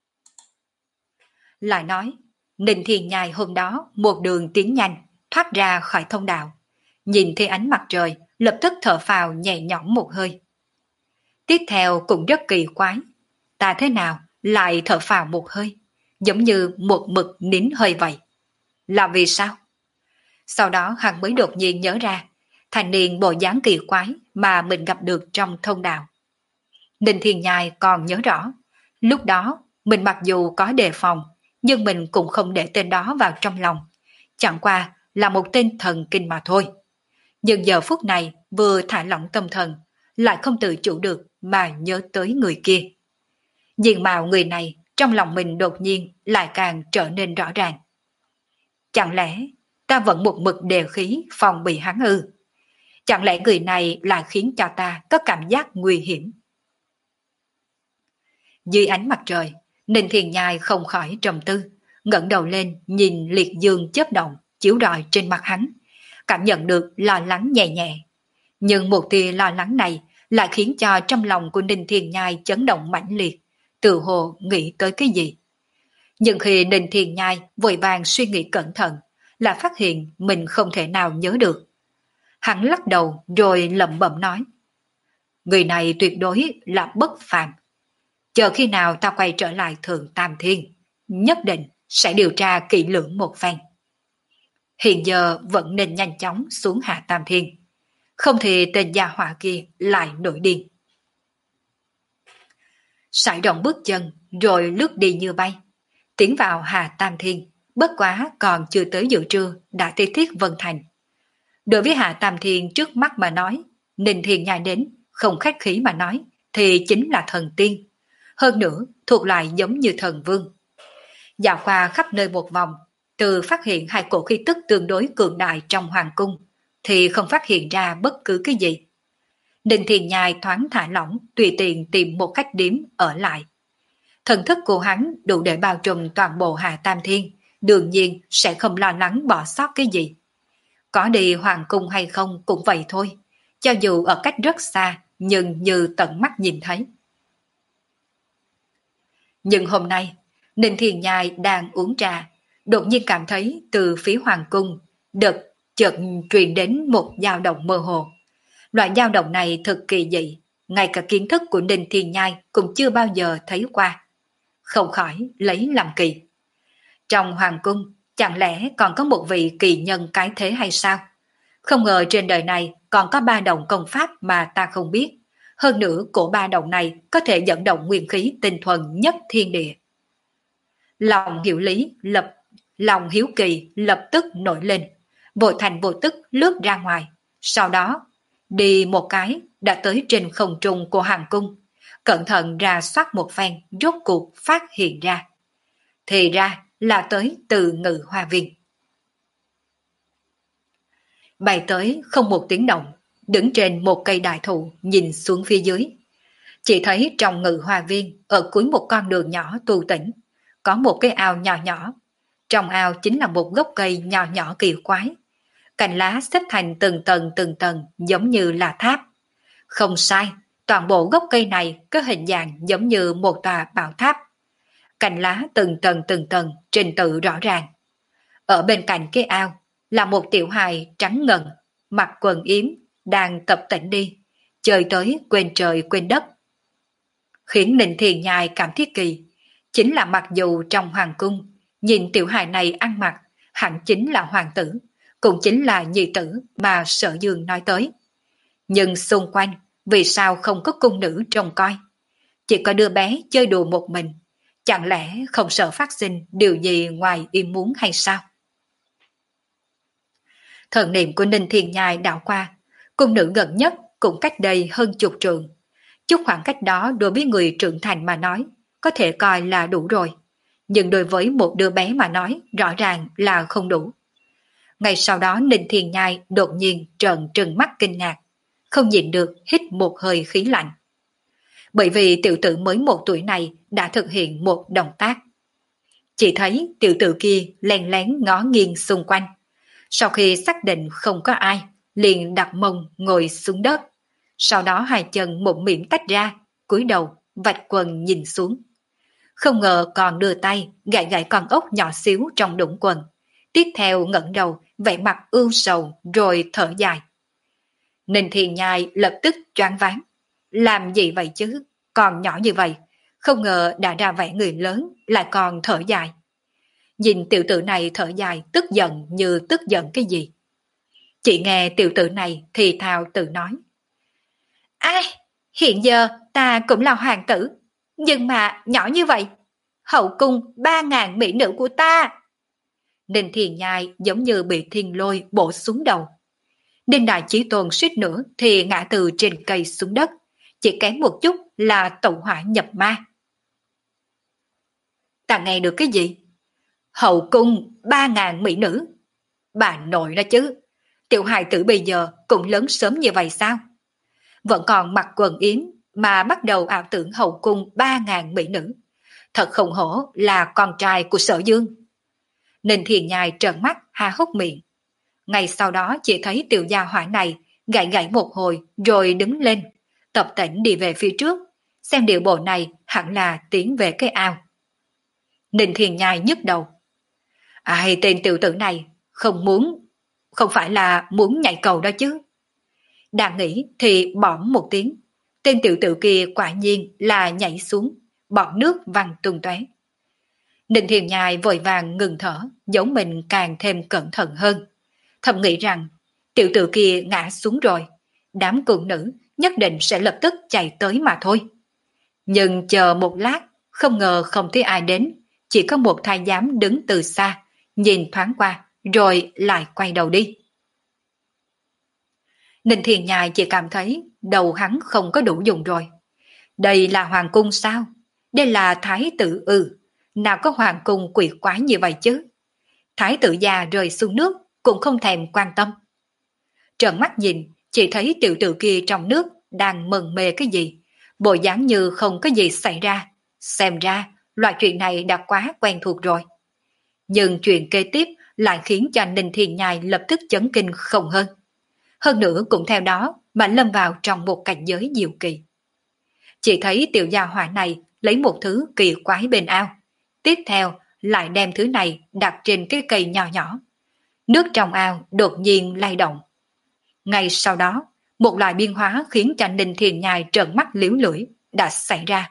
Lại nói, Ninh Thiên Nhai hôm đó một đường tiến nhanh, thoát ra khỏi thông đạo. Nhìn thấy ánh mặt trời, lập tức thở phào nhẹ nhõm một hơi. Tiếp theo cũng rất kỳ quái. Ta thế nào lại thở phào một hơi, giống như một mực nín hơi vậy. Là vì sao? Sau đó hắn mới đột nhiên nhớ ra, thành niên bộ dáng kỳ quái mà mình gặp được trong thông đạo. Ninh Thiên Nhai còn nhớ rõ, lúc đó mình mặc dù có đề phòng, nhưng mình cũng không để tên đó vào trong lòng. Chẳng qua là một tên thần kinh mà thôi. Nhưng giờ phút này vừa thả lỏng tâm thần, lại không tự chủ được mà nhớ tới người kia. Diện mạo người này trong lòng mình đột nhiên lại càng trở nên rõ ràng. Chẳng lẽ ta vẫn một mực đề khí phòng bị hắn ư? Chẳng lẽ người này lại khiến cho ta có cảm giác nguy hiểm? Dưới ánh mặt trời, Ninh Thiên Nhai không khỏi trầm tư, ngẩng đầu lên nhìn liệt dương chớp động chiếu rọi trên mặt hắn, cảm nhận được lo lắng nhẹ nhẹ. Nhưng một tia lo lắng này lại khiến cho trong lòng của Ninh Thiên Nhai chấn động mãnh liệt, tự hồ nghĩ tới cái gì. Nhưng khi Ninh Thiên Nhai vội vàng suy nghĩ cẩn thận, lại phát hiện mình không thể nào nhớ được. Hắn lắc đầu rồi lẩm bẩm nói. Người này tuyệt đối là bất phàm. Chờ khi nào ta quay trở lại Thượng Tam Thiên, nhất định sẽ điều tra kỹ lưỡng một phen. Hiện giờ vẫn nên nhanh chóng xuống Hạ Tam Thiên, không thì tên gia hỏa kia lại nổi điên. Sải động bước chân rồi lướt đi như bay, tiến vào Hà Tam Thiên, bất quá còn chưa tới giữa trưa đã tới Thiết Vân Thành. Đối với Hạ Tam Thiên trước mắt mà nói, Ninh Thiên Nhai đến, không khách khí mà nói, thì chính là thần tiên. Hơn nữa, thuộc loại giống như thần vương. Dạo qua khắp nơi một vòng, từ phát hiện hai cổ khí tức tương đối cường đại trong hoàng cung, thì không phát hiện ra bất cứ cái gì. Ninh Thiên Nhai thoáng thả lỏng, tùy tiện tìm một khách điếm ở lại. Thần thức của hắn đủ để bao trùm toàn bộ Hạ Tam Thiên, đương nhiên sẽ không lo lắng bỏ sót cái gì. Có đi hoàng cung hay không cũng vậy thôi, cho dù ở cách rất xa, nhưng như tận mắt nhìn thấy. Nhưng hôm nay, Ninh Thiền Nhai đang uống trà, đột nhiên cảm thấy từ phía hoàng cung, đợt chợt truyền đến một dao động mơ hồ. Loại dao động này thật kỳ dị, ngay cả kiến thức của Ninh Thiền Nhai cũng chưa bao giờ thấy qua. Không khỏi lấy làm kỳ. Trong hoàng cung, chẳng lẽ còn có một vị kỳ nhân cái thế hay sao? Không ngờ trên đời này còn có ba động công pháp mà ta không biết. Hơn nữa cổ ba động này có thể dẫn động nguyên khí tinh thuần nhất thiên địa. Lòng hiểu lý lập, lòng hiếu kỳ lập tức nổi lên, vội thành vô tức lướt ra ngoài. Sau đó, đi một cái đã tới trên không trung của hoàng cung, cẩn thận ra soát một phen rốt cuộc phát hiện ra. Thì ra là tới từ Ngự Hoa Viên. Bay tới không một tiếng động, đứng trên một cây đại thụ nhìn xuống phía dưới. Chỉ thấy trong Ngự Hoa Viên, ở cuối một con đường nhỏ tu tĩnh, có một cái ao nhỏ nhỏ. Trong ao chính là một gốc cây nhỏ nhỏ kỳ quái. Cành lá xếp thành từng tầng từng tầng giống như là tháp. Không sai, toàn bộ gốc cây này có hình dạng giống như một tòa bảo tháp. Cành lá từng tầng từng tầng, trình tự rõ ràng. Ở bên cạnh cái ao là một tiểu hài trắng ngần, mặc quần yếm, đang tập tễnh đi, chơi tới quên trời quên đất. Khiến Ninh Thiền Nhai cảm thấy kỳ, chính là mặc dù trong hoàng cung, nhìn tiểu hài này ăn mặc, hẳn chính là hoàng tử, cũng chính là nhi tử mà Sở Dương nói tới. Nhưng xung quanh, vì sao không có cung nữ trông coi? Chỉ có đứa bé chơi đùa một mình, chẳng lẽ không sợ phát sinh điều gì ngoài ý muốn hay sao? Thần niệm của Ninh Thiền Nhai đảo qua, cung nữ gần nhất cũng cách đây hơn chục trượng. Chút khoảng cách đó đối với người trưởng thành mà nói, có thể coi là đủ rồi. Nhưng đối với một đứa bé mà nói, rõ ràng là không đủ. Ngay sau đó Ninh Thiền Nhai đột nhiên trợn trừng mắt kinh ngạc, không nhịn được hít một hơi khí lạnh. Bởi vì tiểu tử mới một tuổi này đã thực hiện một động tác. Chỉ thấy tiểu tử kia lén lén ngó nghiêng xung quanh. Sau khi xác định không có ai, liền đặt mông ngồi xuống đất. Sau đó hai chân một miệng tách ra, cúi đầu, vạch quần nhìn xuống. Không ngờ còn đưa tay gãi gãi con ốc nhỏ xíu trong đũng quần. Tiếp theo ngẩng đầu, vẻ mặt ưu sầu rồi thở dài. Ninh Thiền Nhai lập tức choáng váng. Làm gì vậy chứ? Còn nhỏ như vậy, không ngờ đã ra vẻ người lớn lại còn thở dài. Nhìn tiểu tử này thở dài tức giận như tức giận cái gì. Chỉ nghe tiểu tử này thì thào tự nói. Ai, hiện giờ ta cũng là hoàng tử, nhưng mà nhỏ như vậy, hậu cung ba ngàn mỹ nữ của ta. Ninh Thiền Nhai giống như bị thiên lôi bổ xuống đầu. Ninh Đại Chí Tôn suýt nữa thì ngã từ trên cây xuống đất, chỉ kém một chút là tẩu hỏa nhập ma. Ta nghe được cái gì? Hậu cung ba ngàn mỹ nữ. Bà nội đó chứ, tiểu hài tử bây giờ cũng lớn sớm như vậy sao? Vẫn còn mặc quần yếm mà bắt đầu ảo tưởng hậu cung ba ngàn mỹ nữ. Thật không hổ là con trai của Sở Dương. Ninh Thiền Nhai trợn mắt há hốc miệng. Ngay sau đó chỉ thấy tiểu gia hỏa này gãi gãi một hồi rồi đứng lên, tập tễnh đi về phía trước, xem điệu bộ này hẳn là tiến về cái ao. Ninh Thiền Nhai nhức đầu. Ai tên tiểu tử này không muốn, không phải là muốn nhảy cầu đó chứ. Đang nghĩ thì bỏng một tiếng, tên tiểu tử kia quả nhiên là nhảy xuống, bọt nước văng tung tóe. Ninh Thiền Nhai vội vàng ngừng thở, giấu mình càng thêm cẩn thận hơn. Thầm nghĩ rằng tiểu tử kia ngã xuống rồi, đám cung nữ nhất định sẽ lập tức chạy tới mà thôi. Nhưng chờ một lát, không ngờ không thấy ai đến, chỉ có một thái giám đứng từ xa, nhìn thoáng qua, rồi lại quay đầu đi. Ninh Thiền Nhai chỉ cảm thấy đầu hắn không có đủ dùng rồi. Đây là hoàng cung sao? Đây là thái tử ư? Nào có hoàng cung quỷ quái như vậy chứ? Thái tử già rơi xuống nước cũng không thèm quan tâm. Trợn mắt nhìn, chỉ thấy tiểu tử kia trong nước đang mừng mê cái gì, bộ dáng như không có gì xảy ra. Xem ra, loại chuyện này đã quá quen thuộc rồi. Nhưng chuyện kế tiếp lại khiến cho Ninh Thiền Nhai lập tức chấn kinh không hơn. Hơn nữa cũng theo đó mà lâm vào trong một cảnh giới diệu kỳ. Chỉ thấy tiểu gia hỏa này lấy một thứ kỳ quái bên ao, tiếp theo lại đem thứ này đặt trên cái cây nhỏ nhỏ. Nước trong ao đột nhiên lay động. Ngay sau đó, một loại biến hóa khiến cho Ninh Thiền Nhai trợn mắt liếu lưỡi đã xảy ra.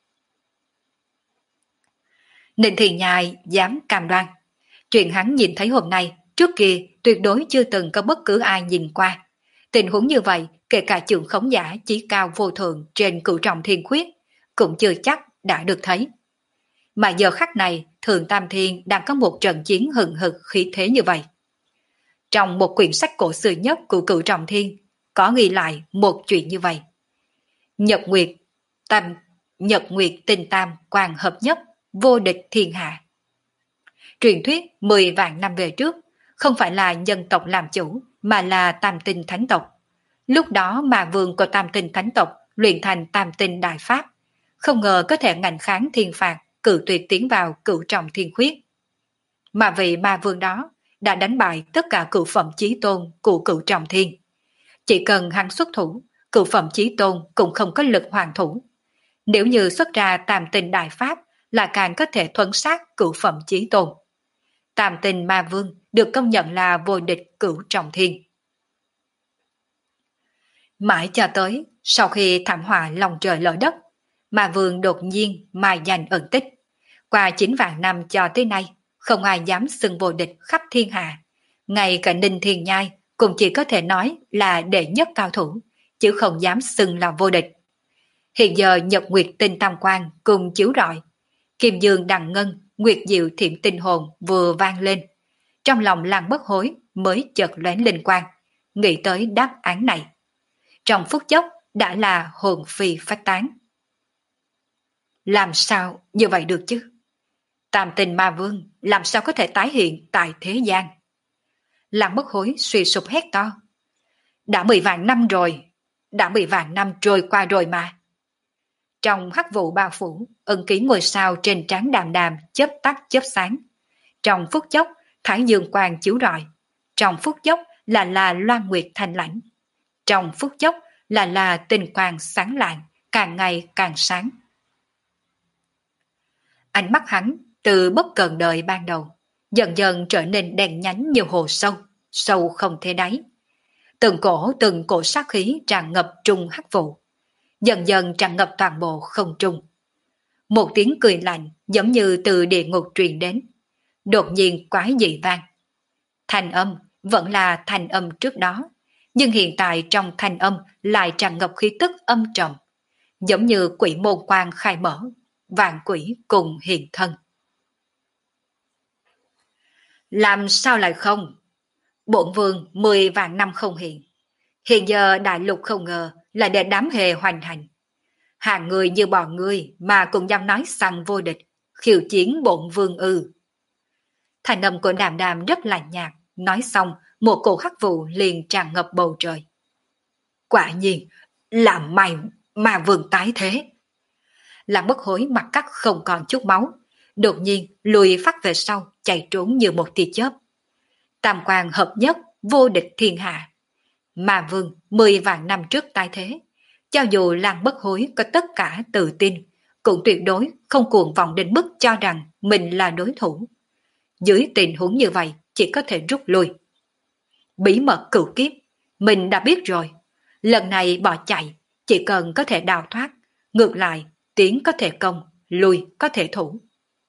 Ninh Thiền Nhai dám cam đoan, chuyện hắn nhìn thấy hôm nay, trước kia tuyệt đối chưa từng có bất cứ ai nhìn qua. Tình huống như vậy, kể cả trường khống giả chí cao vô thượng trên cửu trọng thiên khuyết, cũng chưa chắc đã được thấy. Mà giờ khắc này, Thường Tam Thiên đang có một trận chiến hừng hực khí thế như vậy. Trong một quyển sách cổ xưa nhất của cửu trọng thiên, có ghi lại một chuyện như vậy. Nhật Nguyệt, Tam, Nhật Nguyệt tinh tam quang hợp nhất, vô địch thiên hạ. Truyền thuyết mười vạn năm về trước, không phải là nhân tộc làm chủ, mà là tam tinh thánh tộc. Lúc đó mà vương của tam tinh thánh tộc luyện thành tam tinh đại pháp, không ngờ có thể ngạnh kháng thiên phạt, cự tuyệt tiến vào cửu trọng thiên khuyết. Mà vị ma vương đó đã đánh bại tất cả cửu phẩm chí tôn của cửu trọng thiên. Chỉ cần hắn xuất thủ, cửu phẩm chí tôn cũng không có lực hoàn thủ. Nếu như xuất ra tam tinh đại pháp, là càng có thể thuấn sát cửu phẩm chí tôn. Tam tinh ma vương được công nhận là vô địch cửu trọng thiên. Mãi cho tới sau khi thảm họa lòng trời lở đất, ma vương đột nhiên mai danh ẩn tích. Qua chín vạn năm cho tới nay, không ai dám xưng vô địch khắp thiên hạ. Ngay cả Ninh Thiền Nhai cũng chỉ có thể nói là đệ nhất cao thủ, chứ không dám xưng là vô địch. Hiện giờ Nhật Nguyệt tinh tam quan cùng chiếu rọi, Kim Dương đằng ngân, Nguyệt diệu thiểm tinh hồn vừa vang lên. Trong lòng Lăng Bất Hối mới chợt lóe linh quang, nghĩ tới đáp án này. Trong phút chốc đã là hồn phi phách tán. Làm sao như vậy được chứ? Tam tinh ma vương làm sao có thể tái hiện tại thế gian? Lăng Bất Hối suy sụp hét to. Đã mười vạn năm rồi, đã mười vạn năm trôi qua rồi mà. Trong hắc vụ bao phủ, ẩn ký ngôi sao trên trán Đàm Đàm chớp tắt chớp sáng. Trong phút chốc, thái dương quang chiếu rọi. Trong phút chốc là là loan nguyệt thanh lãnh. Trong phút chốc là là tinh quang sáng lạng, càng ngày càng sáng. Ánh mắt hắn từ bất cần đời ban đầu, dần dần trở nên đen nhánh như hồ sâu, sâu không thể đáy. Từng cổ từng cổ sát khí tràn ngập trung hắc vụ, dần dần tràn ngập toàn bộ không trung. Một tiếng cười lạnh giống như từ địa ngục truyền đến, đột nhiên quái dị vang. Thanh âm vẫn là thanh âm trước đó, nhưng hiện tại trong thanh âm lại tràn ngập khí tức âm trầm, giống như quỷ môn quan khai mở, vạn quỷ cùng hiện thân. Làm sao lại không? Bổn vương mười vạn năm không hiện. Hiện giờ đại lục không ngờ là để đám hề hoành hành. Hàng người như bọn ngươi mà cũng dám nói rằng vô địch, khiêu chiến bổn vương ư. Thành âm của Đàm Đàm rất lạnh nhạt, nói xong một cổ hắc vụ liền tràn ngập bầu trời. Quả nhiên, làm mày mà vương tái thế. Lăng Bất Hối mặt cắt không còn chút máu, đột nhiên lùi phát về sau, chạy trốn như một tia chớp. Tam quan hợp nhất, vô địch thiên hạ. Mà vương mười vạn năm trước tái thế, cho dù Lăng Bất Hối có tất cả tự tin, cũng tuyệt đối không cuồng vọng đến mức cho rằng mình là đối thủ. Dưới tình huống như vậy, chỉ có thể rút lui. Bí mật cửu kiếp, mình đã biết rồi. Lần này bỏ chạy, chỉ cần có thể đào thoát, ngược lại, tiến có thể công, lui có thể thủ.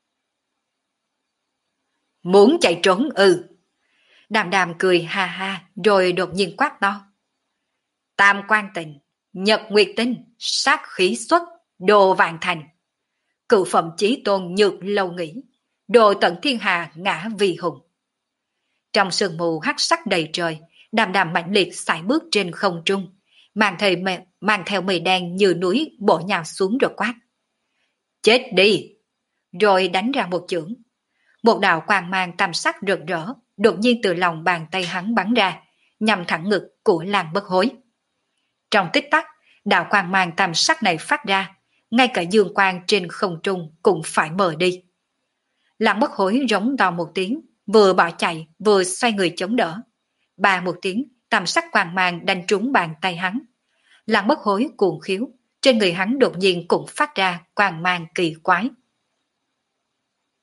Muốn chạy trốn ư? Đàm Đàm cười ha ha, rồi đột nhiên quát to. Tam quan tình, nhật nguyệt tinh, sát khí xuất, đồ vạn thành. Cựu phẩm chí tôn nhược lâu nghĩ, đồ tận thiên hà ngã vì hùng. Trong sương mù hắc sắc đầy trời, Đàm Đàm mạnh liệt sải bước trên không trung, mang theo, mang theo mây đen như núi bổ nhào xuống rồi quát. Chết đi! Rồi đánh ra một chưởng. Một đạo quang mang tam sắc rực rỡ, đột nhiên từ lòng bàn tay hắn bắn ra, nhằm thẳng ngực của Lăng Bất Hối. Trong tích tắc, đạo quang mang tam sắc này phát ra, ngay cả dương quang trên không trung cũng phải mờ đi. Lăng Bất Hối rống to một tiếng, vừa bỏ chạy vừa xoay người chống đỡ. Ba một tiếng, tam sắc quang mang đánh trúng bàn tay hắn. Lăng Bất Hối cuồng khiếu, trên người hắn đột nhiên cũng phát ra quang mang kỳ quái.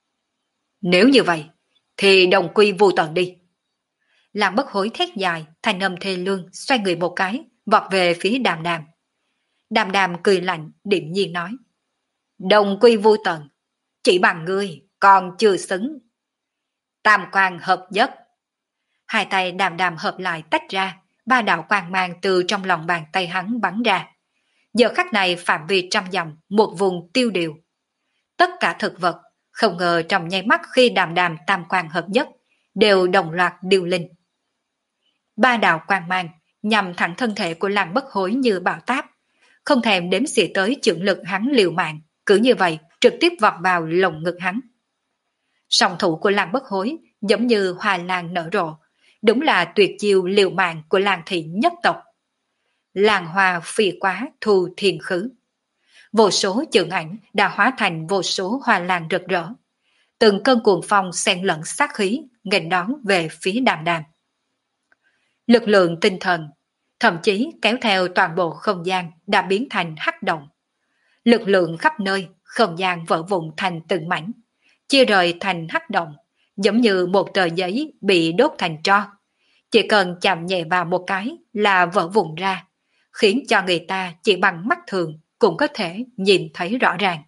Nếu như vậy, thì đồng quy vô tận đi. Làng Bất Hối thét dài, thanh âm thê lương, xoay người một cái, vọt về phía Đàm Đàm. Đàm Đàm cười lạnh, điềm nhiên nói. Đồng quy vô tận, chỉ bằng ngươi, còn chưa xứng. Tam quang hợp nhất. Hai tay Đàm Đàm hợp lại tách ra, ba đạo quang mang từ trong lòng bàn tay hắn bắn ra. Giờ khắc này phạm vi trăm dặm, một vùng tiêu điều. Tất cả thực vật, không ngờ trong nháy mắt khi Đàm Đàm tam quang hợp nhất, đều đồng loạt điêu linh. Ba đạo quang mang nhằm thẳng thân thể của Làng Bất Hối như bão táp, không thèm đếm xỉa tới chưởng lực hắn liều mạng, cứ như vậy trực tiếp vọt vào lồng ngực hắn. Song thủ của Làng Bất Hối giống như hoa lan nở rộ, đúng là tuyệt chiêu liều mạng của Làng thị nhất tộc. Làng hoa phi quá thu thiên khứ. Vô số chưởng ảnh đã hóa thành vô số hoa lan rực rỡ. Từng cơn cuồng phong xen lẫn sát khí nghênh đón về phía Đàm Đàm. Lực lượng tinh thần, thậm chí kéo theo toàn bộ không gian đã biến thành hắc động. Lực lượng khắp nơi, không gian vỡ vụn thành từng mảnh, chia rời thành hắc động, giống như một tờ giấy bị đốt thành tro. Chỉ cần chạm nhẹ vào một cái là vỡ vụn ra, khiến cho người ta chỉ bằng mắt thường cũng có thể nhìn thấy rõ ràng.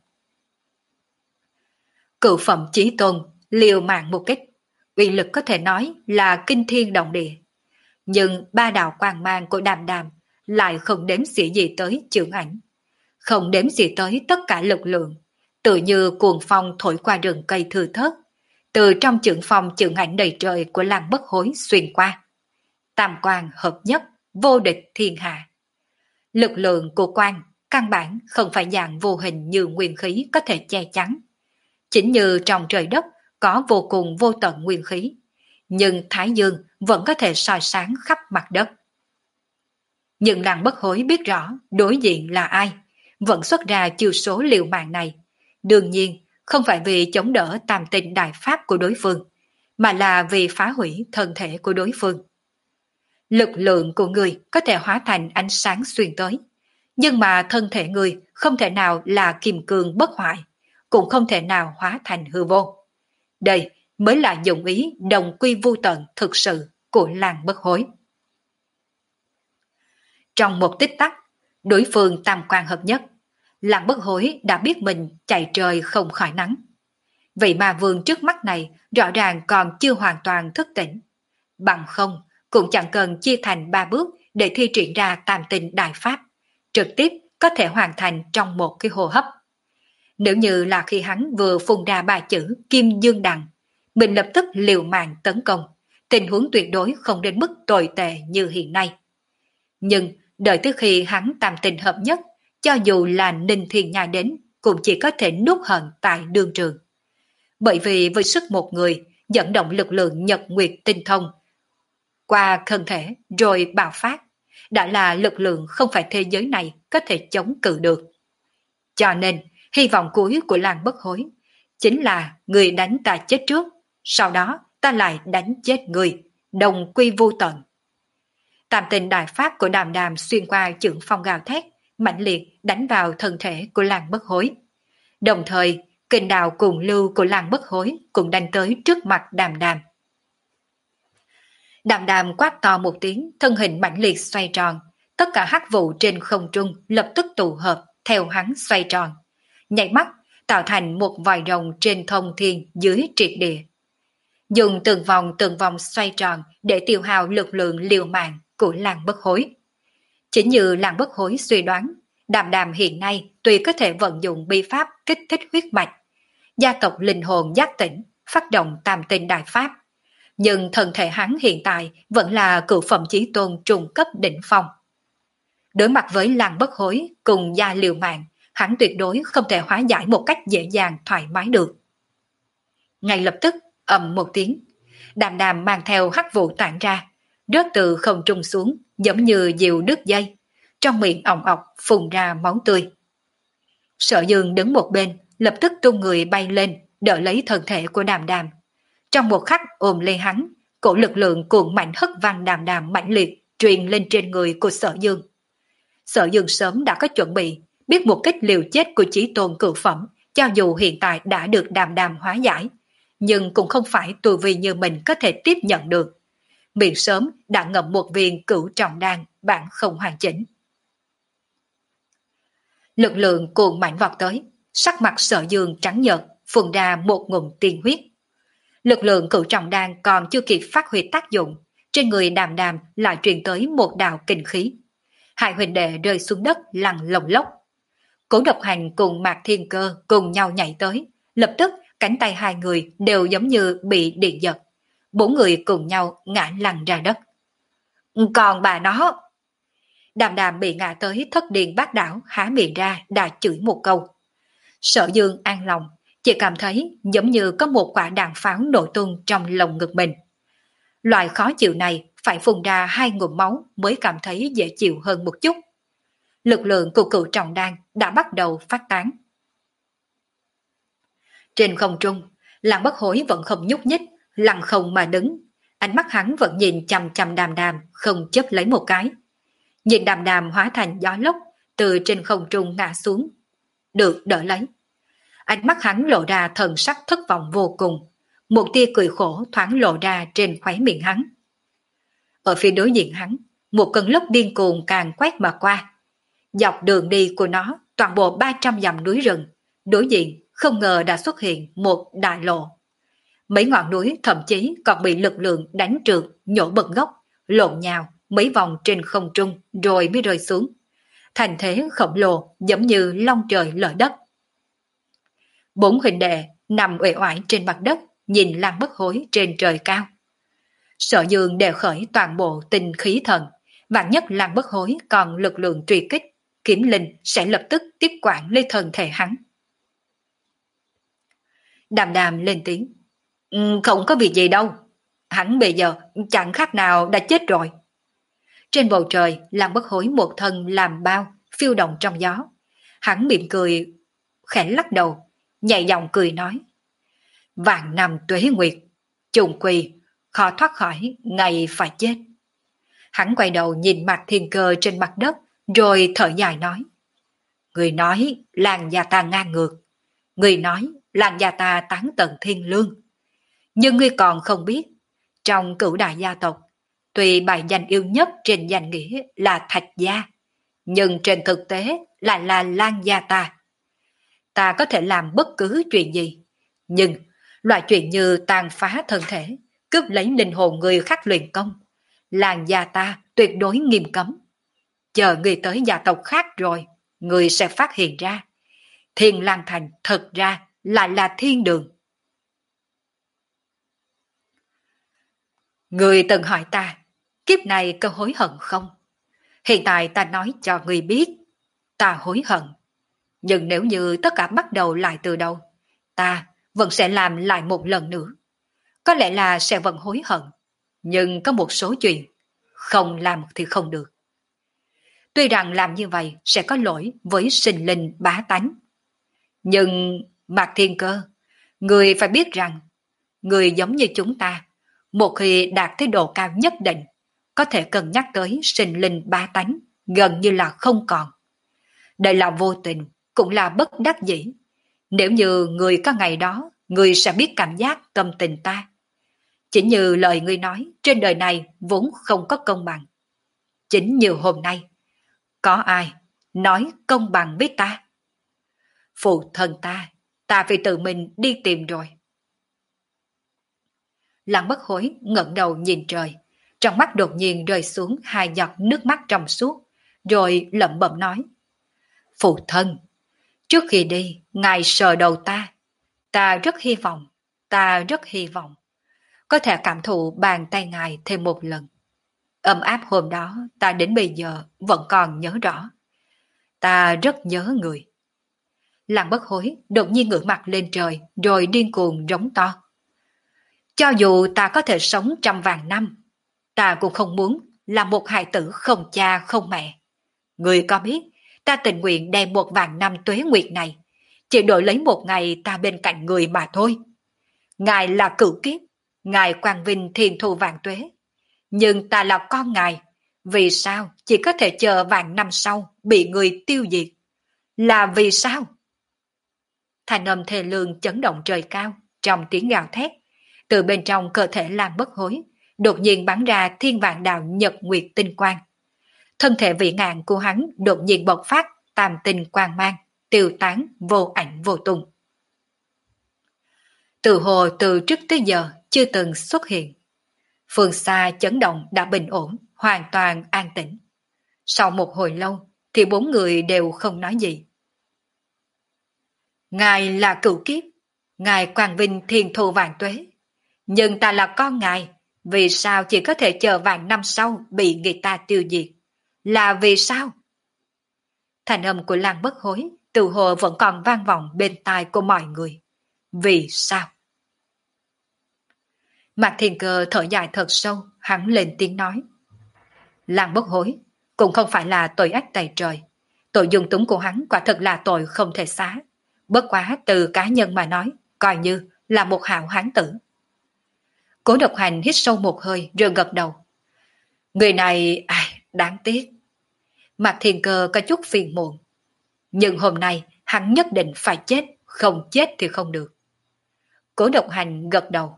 Cựu phẩm chí tôn, liều mạng một kích, uy lực có thể nói là kinh thiên động địa. Nhưng ba đạo quang mang của Đàm Đàm lại không đếm xỉa gì tới chưởng ảnh, không đếm xỉa tới tất cả lực lượng, tự như cuồng phong thổi qua rừng cây thưa thớt, từ trong chưởng phong chưởng ảnh đầy trời của Làng Bất Hối xuyên qua. Tam quang hợp nhất, vô địch thiên hạ. Lực lượng của quang căn bản không phải dạng vô hình như nguyên khí có thể che chắn. Chính như trong trời đất có vô cùng vô tận nguyên khí, nhưng Thái Dương vẫn có thể soi sáng khắp mặt đất. Nhưng Làng Bất Hối biết rõ đối diện là ai, vẫn xuất ra chiêu số liều mạng này. Đương nhiên không phải vì chống đỡ tam tinh đại pháp của đối phương, mà là vì phá hủy thân thể của đối phương. Lực lượng của người có thể hóa thành ánh sáng xuyên tới, nhưng mà thân thể người không thể nào là kim cương bất hoại, cũng không thể nào hóa thành hư vô. Đây mới là dụng ý đồng quy vu tận thực sự của Làng Bất Hối. Trong một tích tắc, đối phương tam quan hợp nhất, Làng Bất Hối đã biết mình chạy trời không khỏi nắng. Vậy mà vương trước mắt này rõ ràng còn chưa hoàn toàn thức tỉnh. Bằng không, cũng chẳng cần chia thành ba bước để thi triển ra tam tinh đại pháp, trực tiếp có thể hoàn thành trong một cái hô hấp. Nếu như là khi hắn vừa phun ra ba chữ Kim Dương Đằng, mình lập tức liều mạng tấn công, tình huống tuyệt đối không đến mức tồi tệ như hiện nay. Nhưng đợi tới khi hắn tam tinh hợp nhất, cho dù là Ninh Thiên Nhai đến, cũng chỉ có thể nuốt hận tại đương trường. Bởi vì với sức một người, dẫn động lực lượng nhật nguyệt tinh thông, qua thân thể rồi bạo phát, đã là lực lượng không phải thế giới này có thể chống cự được. Cho nên, hy vọng cuối của Làng Bất Hối chính là người đánh ta chết trước, sau đó ta lại đánh chết người, đồng quy vô tận. Tam tinh đại pháp của Đàm Đàm xuyên qua chưởng phong gào thét, mạnh liệt đánh vào thân thể của Làng Bất Hối. Đồng thời, kình đạo cùng lưu của Làng Bất Hối cũng đánh tới trước mặt Đàm Đàm. Đàm Đàm quát to một tiếng, thân hình mạnh liệt xoay tròn, tất cả hắc vụ trên không trung lập tức tụ hợp theo hắn xoay tròn, nhảy mắt tạo thành một vòi rồng trên thông thiên dưới triệt địa. Dùng từng vòng từng vòng xoay tròn để tiêu hao lực lượng liều mạng của Làng Bất Hối. Chính như Làng Bất Hối suy đoán, Đàm Đàm hiện nay tuy có thể vận dụng bi pháp kích thích huyết mạch, gia tộc linh hồn giác tỉnh, phát động tam tinh đại pháp, nhưng thân thể hắn hiện tại vẫn là cựu phẩm chí tôn trung cấp đỉnh phong. Đối mặt với Làng Bất Hối cùng gia liều mạng, hắn tuyệt đối không thể hóa giải một cách dễ dàng thoải mái được. Ngay lập tức, ầm một tiếng, Đàm Đàm mang theo hắc vụ tản ra, rớt từ không trung xuống giống như diều đứt dây, trong miệng ỏng ọc phun ra máu tươi. Sở Dương đứng một bên, lập tức tung người bay lên, đỡ lấy thân thể của Đàm Đàm. Trong một khắc ôm lấy hắn, cổ lực lượng cuộn mạnh hất văng Đàm Đàm mãnh liệt truyền lên trên người của Sở Dương. Sở Dương sớm đã có chuẩn bị, biết một kích liều chết của chí tôn cửu phẩm, cho dù hiện tại đã được Đàm Đàm hóa giải, nhưng cũng không phải tu vi như mình có thể tiếp nhận được. Miệng sớm đã ngậm một viên cửu trọng đan bản không hoàn chỉnh. Lực lượng cuồng mạnh vọt tới, sắc mặt Sở Dương trắng nhợt, phun ra một ngụm tiên huyết. Lực lượng cửu trọng đan còn chưa kịp phát huy tác dụng, trên người Đàm Đàm lại truyền tới một đạo kinh khí. Hai huynh đệ rơi xuống đất lăn lồng lốc. Cố Độc Hành cùng Mạc Thiên Cơ cùng nhau nhảy tới, lập tức cánh tay hai người đều giống như bị điện giật. Bốn người cùng nhau ngã lăn ra đất. Còn bà nó... Đàm Đàm bị ngã tới thất điên bát đảo, há miệng ra đã chửi một câu. Sở Dương an lòng, chỉ cảm thấy giống như có một quả đạn pháo nổ tung trong lồng ngực mình. Loại khó chịu này phải phun ra hai ngụm máu mới cảm thấy dễ chịu hơn một chút. Lực lượng của cửu trọng đan đã bắt đầu phát tán. Trên không trung, Lăng Bất Hối vẫn không nhúc nhích, lặng không mà đứng. Ánh mắt hắn vẫn nhìn chằm chằm Đàm Đàm, không chớp lấy một cái. Nhìn Đàm Đàm hóa thành gió lốc, từ trên không trung ngã xuống. Được đỡ lấy. Ánh mắt hắn lộ ra thần sắc thất vọng vô cùng. Một tia cười khổ thoáng lộ ra trên khóe miệng hắn. Ở phía đối diện hắn, một cơn lốc điên cuồng càng quét mà qua. Dọc đường đi của nó, toàn bộ ba trăm dặm núi rừng, đối diện không ngờ đã xuất hiện một đại lộ. Mấy ngọn núi thậm chí còn bị lực lượng đánh trượt, nhổ bật gốc, lộn nhào mấy vòng trên không trung rồi mới rơi xuống. Thành thế khổng lồ giống như long trời lở đất. Bốn huynh đệ nằm uể oải trên mặt đất, nhìn Lăng Bất Hối trên trời cao. Sở Dương đều khởi toàn bộ tinh khí thần, vạn nhất Lăng Bất Hối còn lực lượng truy kích, Kiếm Linh sẽ lập tức tiếp quản lấy thân thể hắn. Đàm Đàm lên tiếng. Um, không có việc gì đâu, hắn bây giờ chẳng khác nào đã chết rồi. Trên bầu trời, Lăng Bất Hối một thân làm bao, phiêu động trong gió. Hắn mỉm cười, khẽ lắc đầu, nhẹ giọng cười nói. Vạn năm tuế nguyệt, trùng quỳ, khó thoát khỏi ngày phải chết. Hắn quay đầu nhìn Mạc Thiên Cơ trên mặt đất, rồi thở dài nói. Người nói làng gia ta ngang ngược, người nói làng gia ta tán tận thiên lương. Nhưng ngươi còn không biết, trong cửu đại gia tộc, tuy bài danh yêu nhất trên danh nghĩa là Thạch gia, nhưng trên thực tế lại là Lan gia ta. Ta có thể làm bất cứ chuyện gì, nhưng loại chuyện như tàn phá thân thể, cướp lấy linh hồn người khác luyện công, Lan gia ta tuyệt đối nghiêm cấm. Chờ người tới gia tộc khác rồi, người sẽ phát hiện ra, Thiên Lang Thành thật ra lại là thiên đường. Người từng hỏi ta, kiếp này có hối hận không? Hiện tại ta nói cho người biết, ta hối hận. Nhưng nếu như tất cả bắt đầu lại từ đầu, ta vẫn sẽ làm lại một lần nữa. Có lẽ là sẽ vẫn hối hận, nhưng có một số chuyện, không làm thì không được. Tuy rằng làm như vậy sẽ có lỗi với sinh linh bá tánh. Nhưng, Mạc Thiên Cơ, người phải biết rằng, người giống như chúng ta, một khi đạt tới độ cao nhất định, có thể cân nhắc tới sinh linh bá tánh, gần như là không còn. Đây là vô tình, cũng là bất đắc dĩ. Nếu như người có ngày đó, người sẽ biết cảm giác tâm tình ta. Chính như lời ngươi nói, trên đời này vốn không có công bằng. Chính như hôm nay, có ai nói công bằng với ta? Phụ thân ta, ta phải tự mình đi tìm rồi. Lăng Bất Hối ngẩng đầu nhìn trời, trong mắt đột nhiên rơi xuống hai giọt nước mắt trong suốt, rồi lẩm bẩm nói. Phụ thân, trước khi đi, ngài sờ đầu ta. Ta rất hy vọng, ta rất hy vọng, có thể cảm thụ bàn tay ngài thêm một lần. Ấm áp hôm đó ta đến bây giờ vẫn còn nhớ rõ. Ta rất nhớ người. Lăng Bất Hối đột nhiên ngửa mặt lên trời rồi điên cuồng rống to. Cho dù ta có thể sống trăm vạn năm, ta cũng không muốn là một hài tử không cha không mẹ. Người có biết, ta tình nguyện đem một vạn năm tuế nguyệt này, chỉ đổi lấy một ngày ta bên cạnh người mà thôi. Ngài là cửu kiếp, ngài quang vinh thiên thu vạn tuế. Nhưng ta là con ngài, vì sao chỉ có thể chờ vạn năm sau bị người tiêu diệt? Là vì sao? Thành âm thê lương chấn động trời cao, trong tiếng gào thét, từ bên trong cơ thể Lan Bất Hối, đột nhiên bắn ra thiên vạn đạo nhật nguyệt tinh quang. Thân thể vĩ ngạn của hắn đột nhiên bộc phát tam tinh quang mang, tiêu tán vô ảnh vô tung. Từ hồ từ trước tới giờ chưa từng xuất hiện. Phương xa chấn động đã bình ổn, hoàn toàn an tĩnh. Sau một hồi lâu thì bốn người đều không nói gì. Ngài là cửu kiếp, ngài quang vinh thiên thu vạn tuế. Nhưng ta là con ngài, vì sao chỉ có thể chờ vạn năm sau bị người ta tiêu diệt? Là vì sao? Thành âm của Lan Bất Hối từ hồ vẫn còn vang vọng bên tai của mọi người. Vì sao? Mạc Thiên Cơ thở dài thật sâu, hắn lên tiếng nói. Lan Bất Hối cũng không phải là tội ác tày trời. Tội dung túng của hắn quả thật là tội không thể xá. Bất quá từ cá nhân mà nói, coi như là một hảo hán tử. Cố Độc Hành hít sâu một hơi rồi gật đầu. Người này, ai, đáng tiếc. Mạc Thiên Cơ có chút phiền muộn. Nhưng hôm nay hắn nhất định phải chết, không chết thì không được. Cố Độc Hành gật đầu.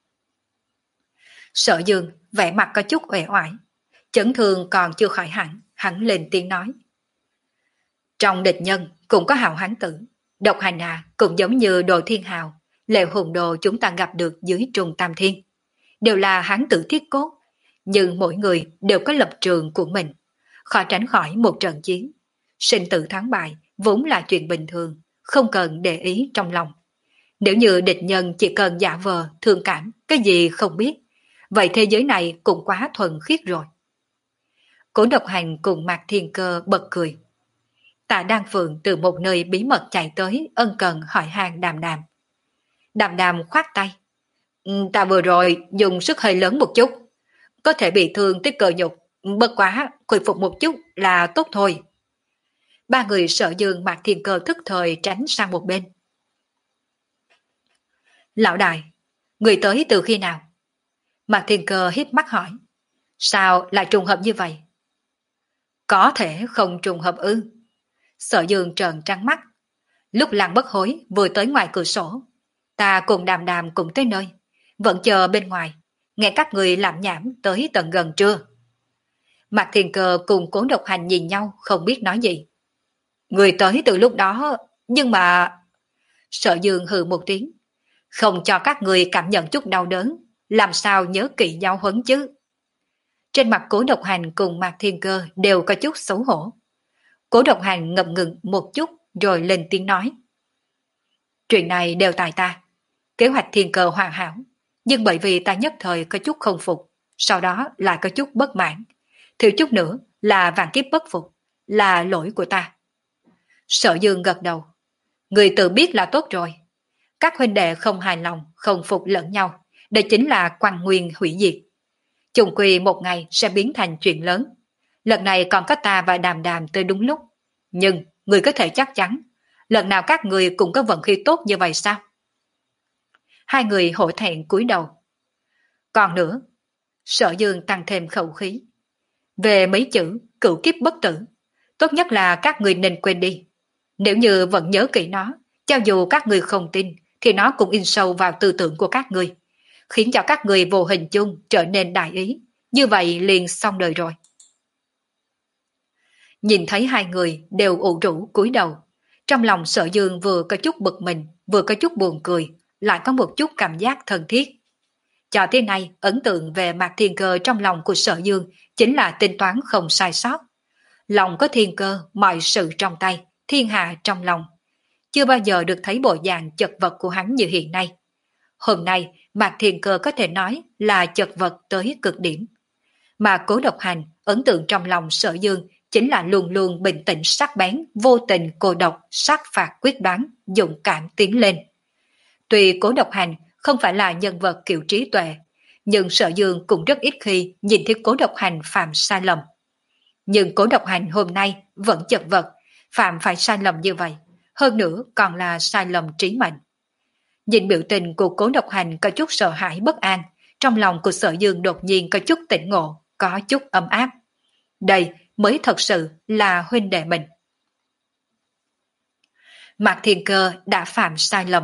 Sở Dương vẻ mặt có chút uể oải, chấn thương còn chưa khỏi hẳn, hắn lên tiếng nói. Trong địch nhân cũng có hào hán tử, Độc Hành à cũng giống như Đồ Thiên Hào, Lệ Hùng Đồ chúng ta gặp được dưới Trung Tam Thiên. Đều là hán tử thiết cốt, nhưng mỗi người đều có lập trường của mình, khó tránh khỏi một trận chiến. Sinh tử thắng bại vốn là chuyện bình thường, không cần để ý trong lòng. Nếu như địch nhân chỉ cần giả vờ, thương cảm, cái gì không biết, vậy thế giới này cũng quá thuần khiết rồi. Cố Độc Hành cùng Mạc Thiên Cơ bật cười. Tạ Đan Phượng từ một nơi bí mật chạy tới ân cần hỏi han Đàm Đàm. Đàm Đàm khoát tay. Ta vừa rồi dùng sức hơi lớn một chút, có thể bị thương tới cơ nhục, bất quá khôi phục một chút là tốt thôi. Ba người Sở Dương Mạc Thiên Cơ thức thời tránh sang một bên. Lão đại, người tới từ khi nào? Mạc Thiên Cơ híp mắt hỏi. Sao lại trùng hợp như vậy? Có thể không trùng hợp ư? Sở Dương trợn trắng mắt. Lúc Lan Bất Hối vừa tới ngoài cửa sổ, ta cùng Đàm Đàm cùng tới nơi, vẫn chờ bên ngoài, nghe các người làm nhảm tới tận gần trưa. Mạc Thiên Cơ cùng Cố Độc Hành nhìn nhau không biết nói gì. Người tới từ lúc đó, nhưng mà... Sở Dương hừ một tiếng. Không cho các người cảm nhận chút đau đớn, làm sao nhớ kỹ giáo huấn chứ? Trên mặt Cố Độc Hành cùng Mạc Thiên Cơ đều có chút xấu hổ. Cố Độc Hành ngập ngừng một chút rồi lên tiếng nói. Chuyện này đều tại ta. Kế hoạch Thiên Cơ hoàn hảo, nhưng bởi vì ta nhất thời có chút không phục, sau đó lại có chút bất mãn. Thiếu chút nữa là vạn kiếp bất phục, là lỗi của ta. Sở Dương gật đầu. Người tự biết là tốt rồi. Các huynh đệ không hài lòng, không phục lẫn nhau, đây chính là quang nguyên hủy diệt. Chung quy một ngày sẽ biến thành chuyện lớn. Lần này còn có ta và Đàm Đàm tới đúng lúc. Nhưng người có thể chắc chắn, lần nào các người cũng có vận khí tốt như vậy sao? Hai người hổ thẹn cúi đầu. Còn nữa, Sở Dương tăng thêm khẩu khí. Về mấy chữ cửu kiếp bất tử, tốt nhất là các người nên quên đi. Nếu như vẫn nhớ kỹ nó, cho dù các người không tin, thì nó cũng in sâu vào tư tưởng của các người, khiến cho các người vô hình chung trở nên đại ý. Như vậy liền xong đời rồi. Nhìn thấy hai người đều ủ rũ cúi đầu, trong lòng Sở Dương vừa có chút bực mình, vừa có chút buồn cười, lại có một chút cảm giác thân thiết. Cho tới nay, ấn tượng về Mạc Thiên Cơ trong lòng của Sở Dương chính là tính toán không sai sót. Lòng có thiên cơ, mọi sự trong tay, thiên hạ trong lòng. Chưa bao giờ được thấy bộ dạng chật vật của hắn như hiện nay. Hôm nay, Mạc Thiên Cơ có thể nói là chật vật tới cực điểm. Mà Cố Độc Hành, ấn tượng trong lòng Sở Dương chính là luôn luôn bình tĩnh sắc bén, vô tình cô độc, sát phạt quyết đoán, dũng cảm tiến lên. Tuy Cố Độc Hành không phải là nhân vật kiểu trí tuệ, nhưng Sở Dương cũng rất ít khi nhìn thấy Cố Độc Hành phạm sai lầm. Nhưng Cố Độc Hành hôm nay vẫn chật vật, phạm phải sai lầm như vậy, hơn nữa còn là sai lầm trí mệnh. Nhìn biểu tình của Cố Độc Hành có chút sợ hãi bất an, trong lòng của Sở Dương đột nhiên có chút tỉnh ngộ, có chút ấm áp. Đây mới thật sự là huynh đệ mình. Mạc Thiên Cơ đã phạm sai lầm,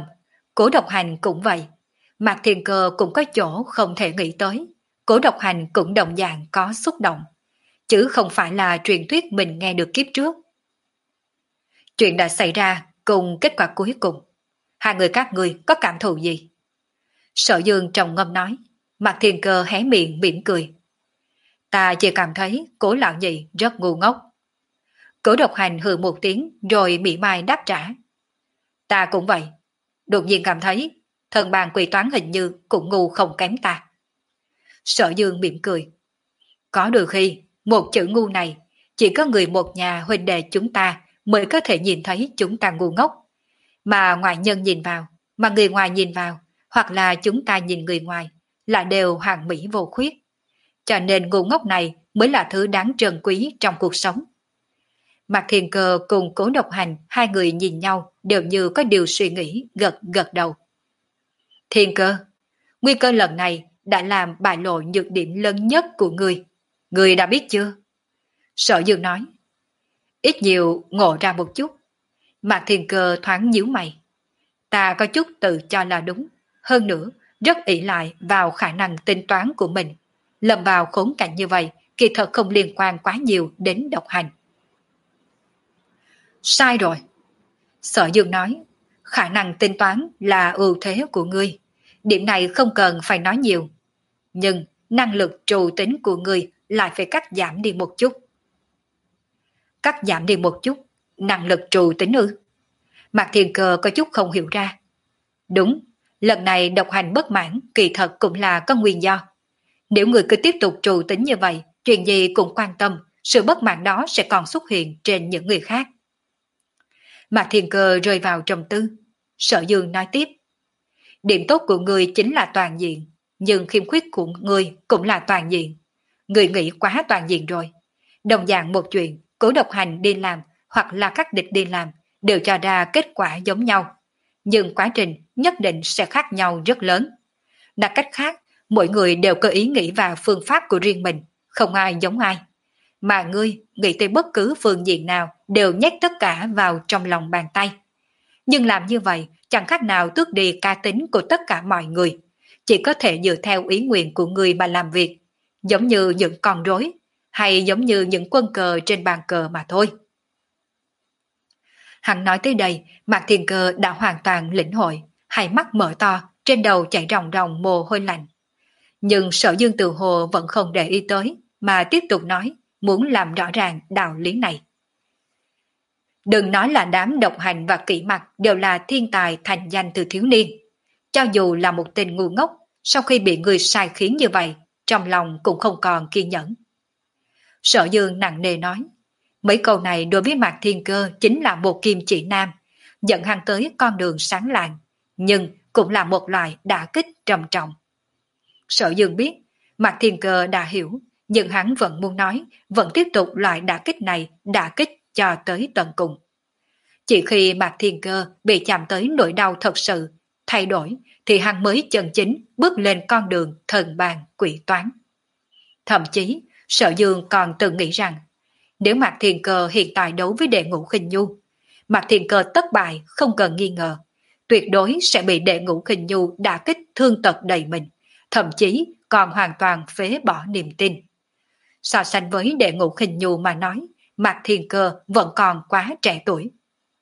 Cố Độc Hành cũng vậy. Mạc Thiên Cơ cũng có chỗ không thể nghĩ tới. Cố Độc Hành cũng đồng dạng có xúc động, chứ không phải là truyền thuyết mình nghe được kiếp trước. Chuyện đã xảy ra cùng kết quả cuối cùng. Hai người các ngươi có cảm thụ gì? Sở Dương trầm ngâm nói. Mạc Thiên Cơ hé miệng mỉm cười. Ta chỉ cảm thấy Cố lão nhị rất ngu ngốc. Cố Độc Hành hừ một tiếng rồi mỉa mai đáp trả. Ta cũng vậy. Đột nhiên cảm thấy thần bàn quỷ toán hình như cũng ngu không kém ta. Sở Dương mỉm cười. Có đôi khi một chữ ngu này chỉ có người một nhà huynh đệ chúng ta mới có thể nhìn thấy chúng ta ngu ngốc. Mà ngoại nhân nhìn vào, mà người ngoài nhìn vào, hoặc là chúng ta nhìn người ngoài, là đều hoàn mỹ vô khuyết. Cho nên ngu ngốc này mới là thứ đáng trân quý trong cuộc sống. Mạc Thiên Cơ cùng Cố Độc Hành, hai người nhìn nhau đều như có điều suy nghĩ, gật gật đầu. Thiên Cơ, nguy cơ lần này đã làm bại lộ nhược điểm lớn nhất của ngươi. Ngươi đã biết chưa? Sở Dương nói. Ít nhiều ngộ ra một chút. Mạc Thiên Cơ thoáng nhíu mày. Ta có chút tự cho là đúng. Hơn nữa, rất ỷ lại vào khả năng tính toán của mình. Lâm vào khốn cảnh như vậy, kỳ thật không liên quan quá nhiều đến Độc Hành. Sai rồi. Sở Dương nói. Khả năng tính toán là ưu thế của ngươi. Điểm này không cần phải nói nhiều. Nhưng năng lực trù tính của ngươi lại phải cắt giảm đi một chút. Cắt giảm đi một chút, năng lực trù tính ư? Mạc Thiên Cơ có chút không hiểu ra. Đúng, lần này Độc Hành bất mãn kỳ thật cũng là có nguyên do. Nếu người cứ tiếp tục trù tính như vậy, chuyện gì cũng quan tâm, sự bất mãn đó sẽ còn xuất hiện trên những người khác. Mạc Thiên Cơ rơi vào trầm tư. Sở Dương nói tiếp. Điểm tốt của người chính là toàn diện, nhưng khiếm khuyết của người cũng là toàn diện. Người nghĩ quá toàn diện rồi. Đồng dạng một chuyện, Cố Độc Hành đi làm hoặc là các địch đi làm đều cho ra kết quả giống nhau. Nhưng quá trình nhất định sẽ khác nhau rất lớn. Đặt cách khác, mỗi người đều có ý nghĩ và phương pháp của riêng mình, không ai giống ai. Mà ngươi nghĩ tới bất cứ phương diện nào đều nhét tất cả vào trong lòng bàn tay. Nhưng làm như vậy chẳng khác nào tước đi cá tính của tất cả mọi người. Chỉ có thể dựa theo ý nguyện của người mà làm việc, giống như những con rối, hay giống như những quân cờ trên bàn cờ mà thôi. Hắn nói tới đây, Mạc Thiên Cơ đã hoàn toàn lĩnh hội, hai mắt mở to, trên đầu chảy ròng ròng mồ hôi lạnh. Nhưng Sở Dương tự hồ vẫn không để ý tới, mà tiếp tục nói, muốn làm rõ ràng đạo lý này. Đừng nói là đám Độc Hành và Kỷ Mặc đều là thiên tài thành danh từ thiếu niên. Cho dù là một tên ngu ngốc, sau khi bị người sai khiến như vậy, trong lòng cũng không còn kiên nhẫn. Sở Dương nặng nề nói, mấy câu này đối với Mạc Thiên Cơ chính là một kim chỉ nam, dẫn hắn tới con đường sáng lạng, nhưng cũng là một loại đả kích trầm trọng. Sở Dương biết, Mạc Thiên Cơ đã hiểu, nhưng hắn vẫn muốn nói, vẫn tiếp tục loại đả kích này đả kích cho tới tận cùng. Chỉ khi Mạc Thiên Cơ bị chạm tới nỗi đau thật sự, thay đổi, thì hắn mới chân chính bước lên con đường thần bàn quỷ toán. Thậm chí, Sở Dương còn từng nghĩ rằng, nếu Mạc Thiên Cơ hiện tại đấu với Đệ Ngũ Khinh Nhu, Mạc Thiên Cơ thất bại không cần nghi ngờ, tuyệt đối sẽ bị Đệ Ngũ Khinh Nhu đả kích thương tật đầy mình, thậm chí còn hoàn toàn phế bỏ niềm tin. So sánh với Đệ Ngũ Khinh Nhu mà nói, Mạc Thiên Cơ vẫn còn quá trẻ tuổi.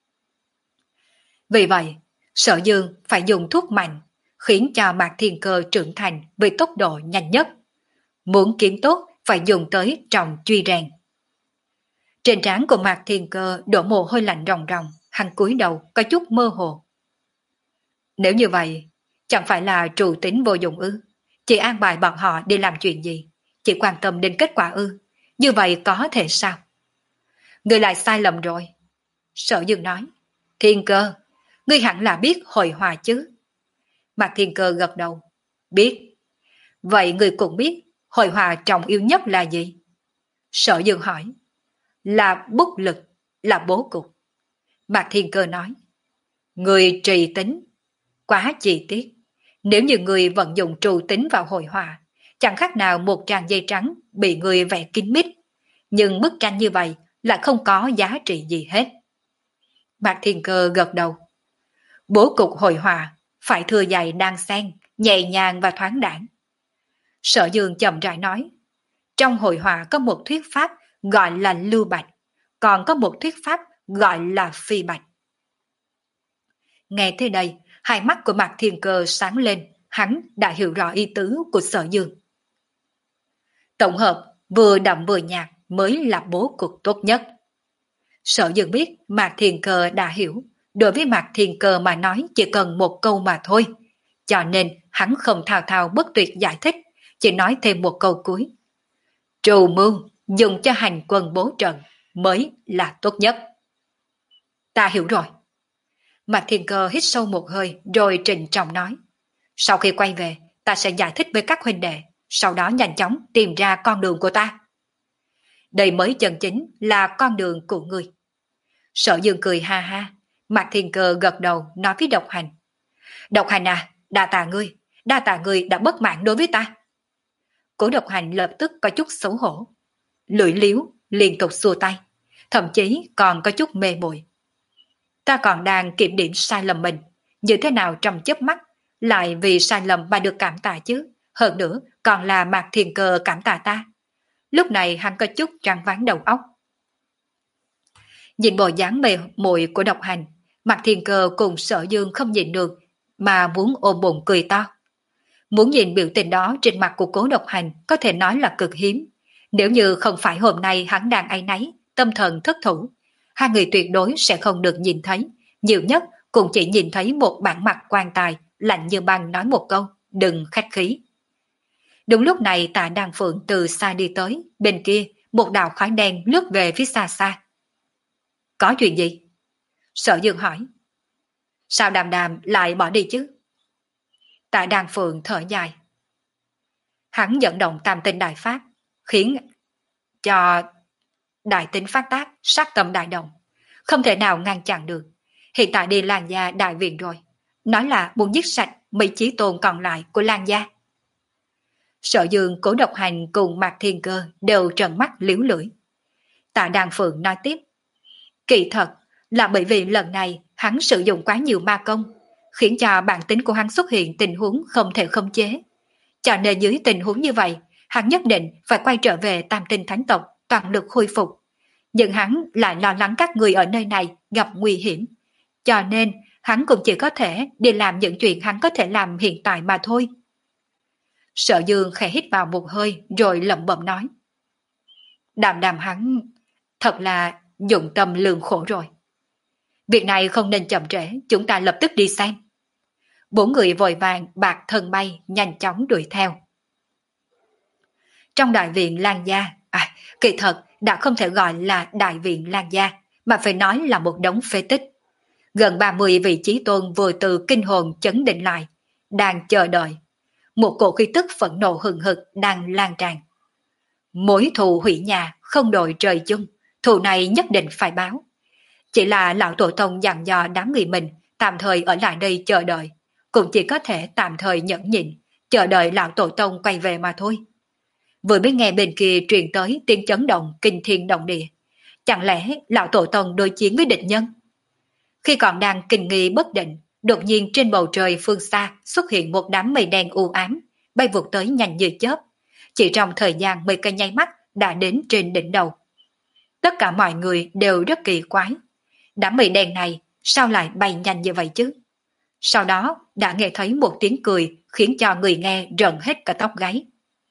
Vì vậy, Sở Dương phải dùng thuốc mạnh, khiến cho Mạc Thiên Cơ trưởng thành với tốc độ nhanh nhất. Muốn kiếm tốt phải dùng tới trọng truy rèn. Trên trán của Mạc Thiên Cơ đổ mồ hôi lạnh ròng ròng, hắn cúi đầu có chút mơ hồ. Nếu như vậy, chẳng phải là trù tính vô dụng ư? Chỉ an bài bọn họ đi làm chuyện gì? Chỉ quan tâm đến kết quả ư? Như vậy có thể sao? Ngươi lại sai lầm rồi. Sở Dương nói. Thiên Cơ, ngươi hẳn là biết hội họa chứ? Mạc Thiên Cơ gật đầu. Biết. Vậy ngươi cũng biết hội họa trọng yếu nhất là gì? Sở Dương hỏi. Là bút lực, là bố cục. Mạc Thiên Cơ nói. Người trì tính, quá chi tiết. Nếu như người vận dụng trù tính vào hội họa, chẳng khác nào một trang giấy trắng bị người vẽ kín mít. Nhưng bức tranh như vậy lại không có giá trị gì hết. Mạc Thiên Cơ gật đầu. Bố cục hội họa phải thừa dày đan xen, nhẹ nhàng và thoáng đãng. Sở Dương chậm rãi nói, trong hội họa có một thuyết pháp gọi là lưu bạch, còn có một thuyết pháp gọi là phi bạch. Nghe thế đây, hai mắt của Mạc Thiên Cơ sáng lên, hắn đã hiểu rõ ý tứ của Sở Dương. Tổng hợp vừa đậm vừa nhạt mới là bố cục tốt nhất. Sở Dương biết Mạc Thiên Cơ đã hiểu, đối với Mạc Thiên Cơ mà nói chỉ cần một câu mà thôi, cho nên hắn không thao thao bất tuyệt giải thích, chỉ nói thêm một câu cuối. Trù mưu dùng cho hành quân bố trận mới là tốt nhất. Ta hiểu rồi. Mạc Thiên Cơ hít sâu một hơi rồi trịnh trọng nói. Sau khi quay về, ta sẽ giải thích với các huynh đệ, sau đó nhanh chóng tìm ra con đường của ta. Đây mới chân chính là con đường của ngươi. Sở Dương cười ha ha, Mạc Thiên Cơ gật đầu nói với Độc Hành. Độc Hành à, đa tạ ngươi, đa tạ ngươi đã bất mãn đối với ta. Cố Độc Hành lập tức có chút xấu hổ, lưỡi liếu liên tục xua tay, thậm chí còn có chút mê muội. Ta còn đang kiểm điểm sai lầm mình, như thế nào trong chớp mắt lại vì sai lầm mà được cảm tạ chứ, hơn nữa còn là Mạc Thiên Cơ cảm tạ ta. Lúc này hắn có chút trăng váng đầu óc. Nhìn bộ dáng mê muội của Độc Hành, Mạc Thiên Cơ cùng Sở Dương không nhìn được mà muốn ôm bụng cười to. Muốn nhìn biểu tình đó trên mặt của Cố Độc Hành có thể nói là cực hiếm. Nếu như không phải hôm nay hắn đang áy náy, tâm thần thất thủ, hai người tuyệt đối sẽ không được nhìn thấy, nhiều nhất cũng chỉ nhìn thấy một bản mặt quan tài lạnh như băng nói một câu, đừng khách khí. Đúng lúc này Tạ Đan Phượng từ xa đi tới, bên kia một đạo khói đen lướt về phía xa xa. Có chuyện gì? Sở Dương hỏi. Sao Đàm Đàm lại bỏ đi chứ? Tạ Đan Phượng thở dài. Hắn dẫn động tam tinh đại pháp, khiến cho đại tính phát tác, sát tâm đại động, không thể nào ngăn chặn được. Hiện tại đi Lan Gia đại viện rồi, nói là muốn giết sạch mấy chí tôn còn lại của Lan Gia. Sở Dương, Cố Độc Hành cùng Mạc Thiên Cơ đều trợn mắt liếu lưỡi. Tạ Đan Phượng nói tiếp, kỳ thật là bởi vì lần này hắn sử dụng quá nhiều ma công, khiến cho bản tính của hắn xuất hiện tình huống không thể khống chế. Cho nên dưới tình huống như vậy, hắn nhất định phải quay trở về Tam Tinh Thánh tộc, toàn lực khôi phục. Nhưng hắn lại lo lắng các người ở nơi này gặp nguy hiểm. Cho nên hắn cũng chỉ có thể đi làm những chuyện hắn có thể làm hiện tại mà thôi. Sở Dương khẽ hít vào một hơi rồi lẩm bẩm nói. Đàm Đàm hắn thật là dụng tâm lường khổ rồi. Việc này không nên chậm trễ, chúng ta lập tức đi xem. Bốn người vội vàng bạc thân bay nhanh chóng đuổi theo. Trong đại viện Lan Gia, à, kỳ thật đã không thể gọi là đại viện Lan Gia, mà phải nói là một đống phế tích. Gần ba mươi vị chí tôn vừa từ kinh hồn chấn định lại, đang chờ đợi. Một cổ khí tức phẫn nộ hừng hực đang lan tràn. Mối thù hủy nhà không đội trời chung, thù này nhất định phải báo. Chỉ là lão tổ tông dặn dò đám người mình tạm thời ở lại đây chờ đợi, cũng chỉ có thể tạm thời nhẫn nhịn, chờ đợi lão tổ tông quay về mà thôi. Vừa mới nghe bên kia truyền tới tiếng chấn động kinh thiên động địa, chẳng lẽ lão tổ tông đối chiến với địch nhân? Khi còn đang kinh nghi bất định, đột nhiên trên bầu trời phương xa xuất hiện một đám mây đen u ám, bay vụt tới nhanh như chớp. Chỉ trong thời gian mấy cái nháy mắt đã đến trên đỉnh đầu. Tất cả mọi người đều rất kỳ quái. Đám mây đen này sao lại bay nhanh như vậy chứ? Sau đó đã nghe thấy một tiếng cười khiến cho người nghe rợn hết cả tóc gáy.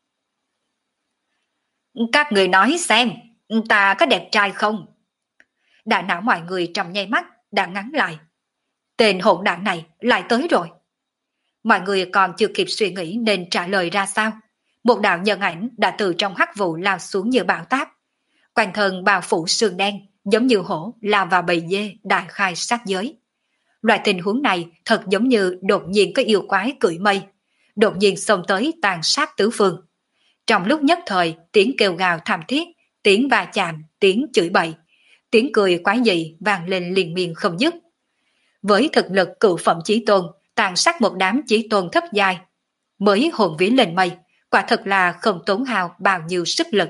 Các người nói xem, ta có đẹp trai không? Đại não mọi người trong nháy mắt đã ngắn lại. Tên hỗn đản này lại tới rồi. Mọi người còn chưa kịp suy nghĩ nên trả lời ra sao. Một đạo nhân ảnh đã từ trong hắc vụ lao xuống như bão táp. Quanh thân bao phủ sương đen, giống như hổ lao vào bầy dê đại khai sát giới. Loại tình huống này thật giống như đột nhiên có yêu quái cưỡi mây, đột nhiên xông tới tàn sát tứ phương. Trong lúc nhất thời, tiếng kêu gào thảm thiết, tiếng va chạm, tiếng chửi bậy, tiếng cười quái dị vang lên liên miên không dứt. Với thực lực cựu phẩm chí tôn, tàn sát một đám chí tôn thấp dài, mới hồn vía lên mây, quả thật là không tốn hao bao nhiêu sức lực.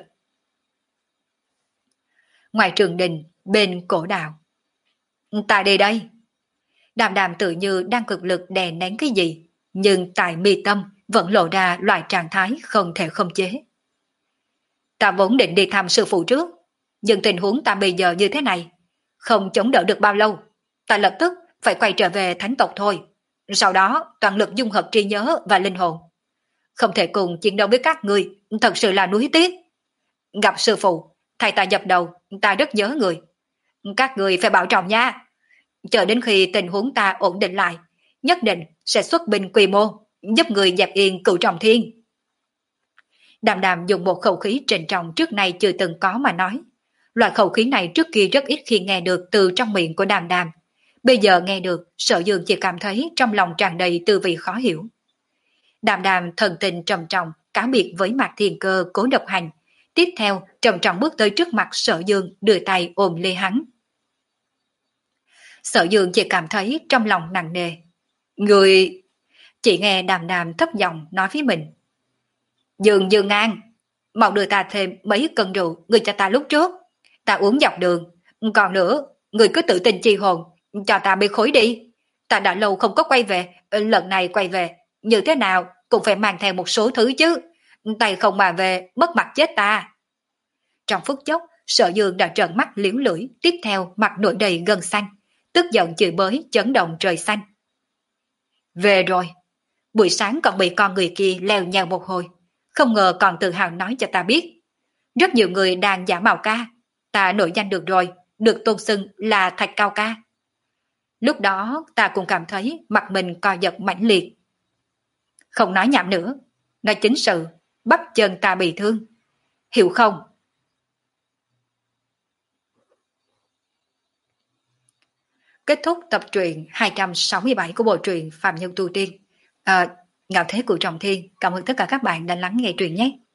Ngoài trường đình, bên cổ đạo. Tại đây đây. Đàm đàm tự như đang cực lực đè nén cái gì, nhưng tại mi tâm vẫn lộ ra loại trạng thái không thể khống chế. Ta vốn định đi thăm sư phụ trước, nhưng tình huống ta bây giờ như thế này, không chống đỡ được bao lâu, ta lập tức phải quay trở về thánh tộc thôi. Sau đó toàn lực dung hợp trí nhớ và linh hồn. Không thể cùng chiến đấu với các người, thật sự là nuối tiếc. Gặp sư phụ, thầy ta dập đầu, ta rất nhớ người. Các người phải bảo trọng nha. Chờ đến khi tình huống ta ổn định lại, nhất định sẽ xuất binh quy mô, giúp người dẹp yên cửu trọng thiên. Đàm đàm dùng một khẩu khí trịnh trọng trước nay chưa từng có mà nói. Loại khẩu khí này trước kia rất ít khi nghe được từ trong miệng của đàm đàm. Bây giờ nghe được, Sở Dương chỉ cảm thấy trong lòng tràn đầy tư vị khó hiểu. Đàm đàm thần tình trầm trọng, cáo biệt với Mạc Thiên Cơ Cố Độc Hành. Tiếp theo, trầm trọng bước tới trước mặt Sở Dương, đưa tay ôm lấy hắn. Sở Dương chỉ cảm thấy trong lòng nặng nề. Người... Chỉ nghe đàm đàm thấp giọng nói với mình. Dương Dương An, mau đưa ta thêm mấy cân rượu người cho ta lúc trước. Ta uống dọc đường. Còn nữa, người cứ tự tin chi hồn, cho ta bê khối đi. Ta đã lâu không có quay về, lần này quay về, như thế nào cũng phải mang theo một số thứ chứ. Tay không mà về, mất mặt chết ta. Trong phút chốc, Sở Dương đã trợn mắt liếu lưỡi, tiếp theo mặt nổi đầy gân xanh, tức giận chửi bới chấn động trời xanh. Về rồi, buổi sáng còn bị con người kia leo nhào một hồi, không ngờ còn tự hào nói cho ta biết. Rất nhiều người đang giả mạo ca, ta nổi danh được rồi, được tôn xưng là Thạch Cao Ca. Lúc đó ta cũng cảm thấy mặt mình co giật mãnh liệt. Không nói nhảm nữa, nói chính sự, bắp chân ta bị thương. Hiểu không? Kết thúc tập truyện hai trăm sáu mươi bảy của bộ truyện Phạm Nhân Tu Tiên. À, Ngạo Thế Của Trọng Thiên, cảm ơn tất cả các bạn đã lắng nghe truyện nhé.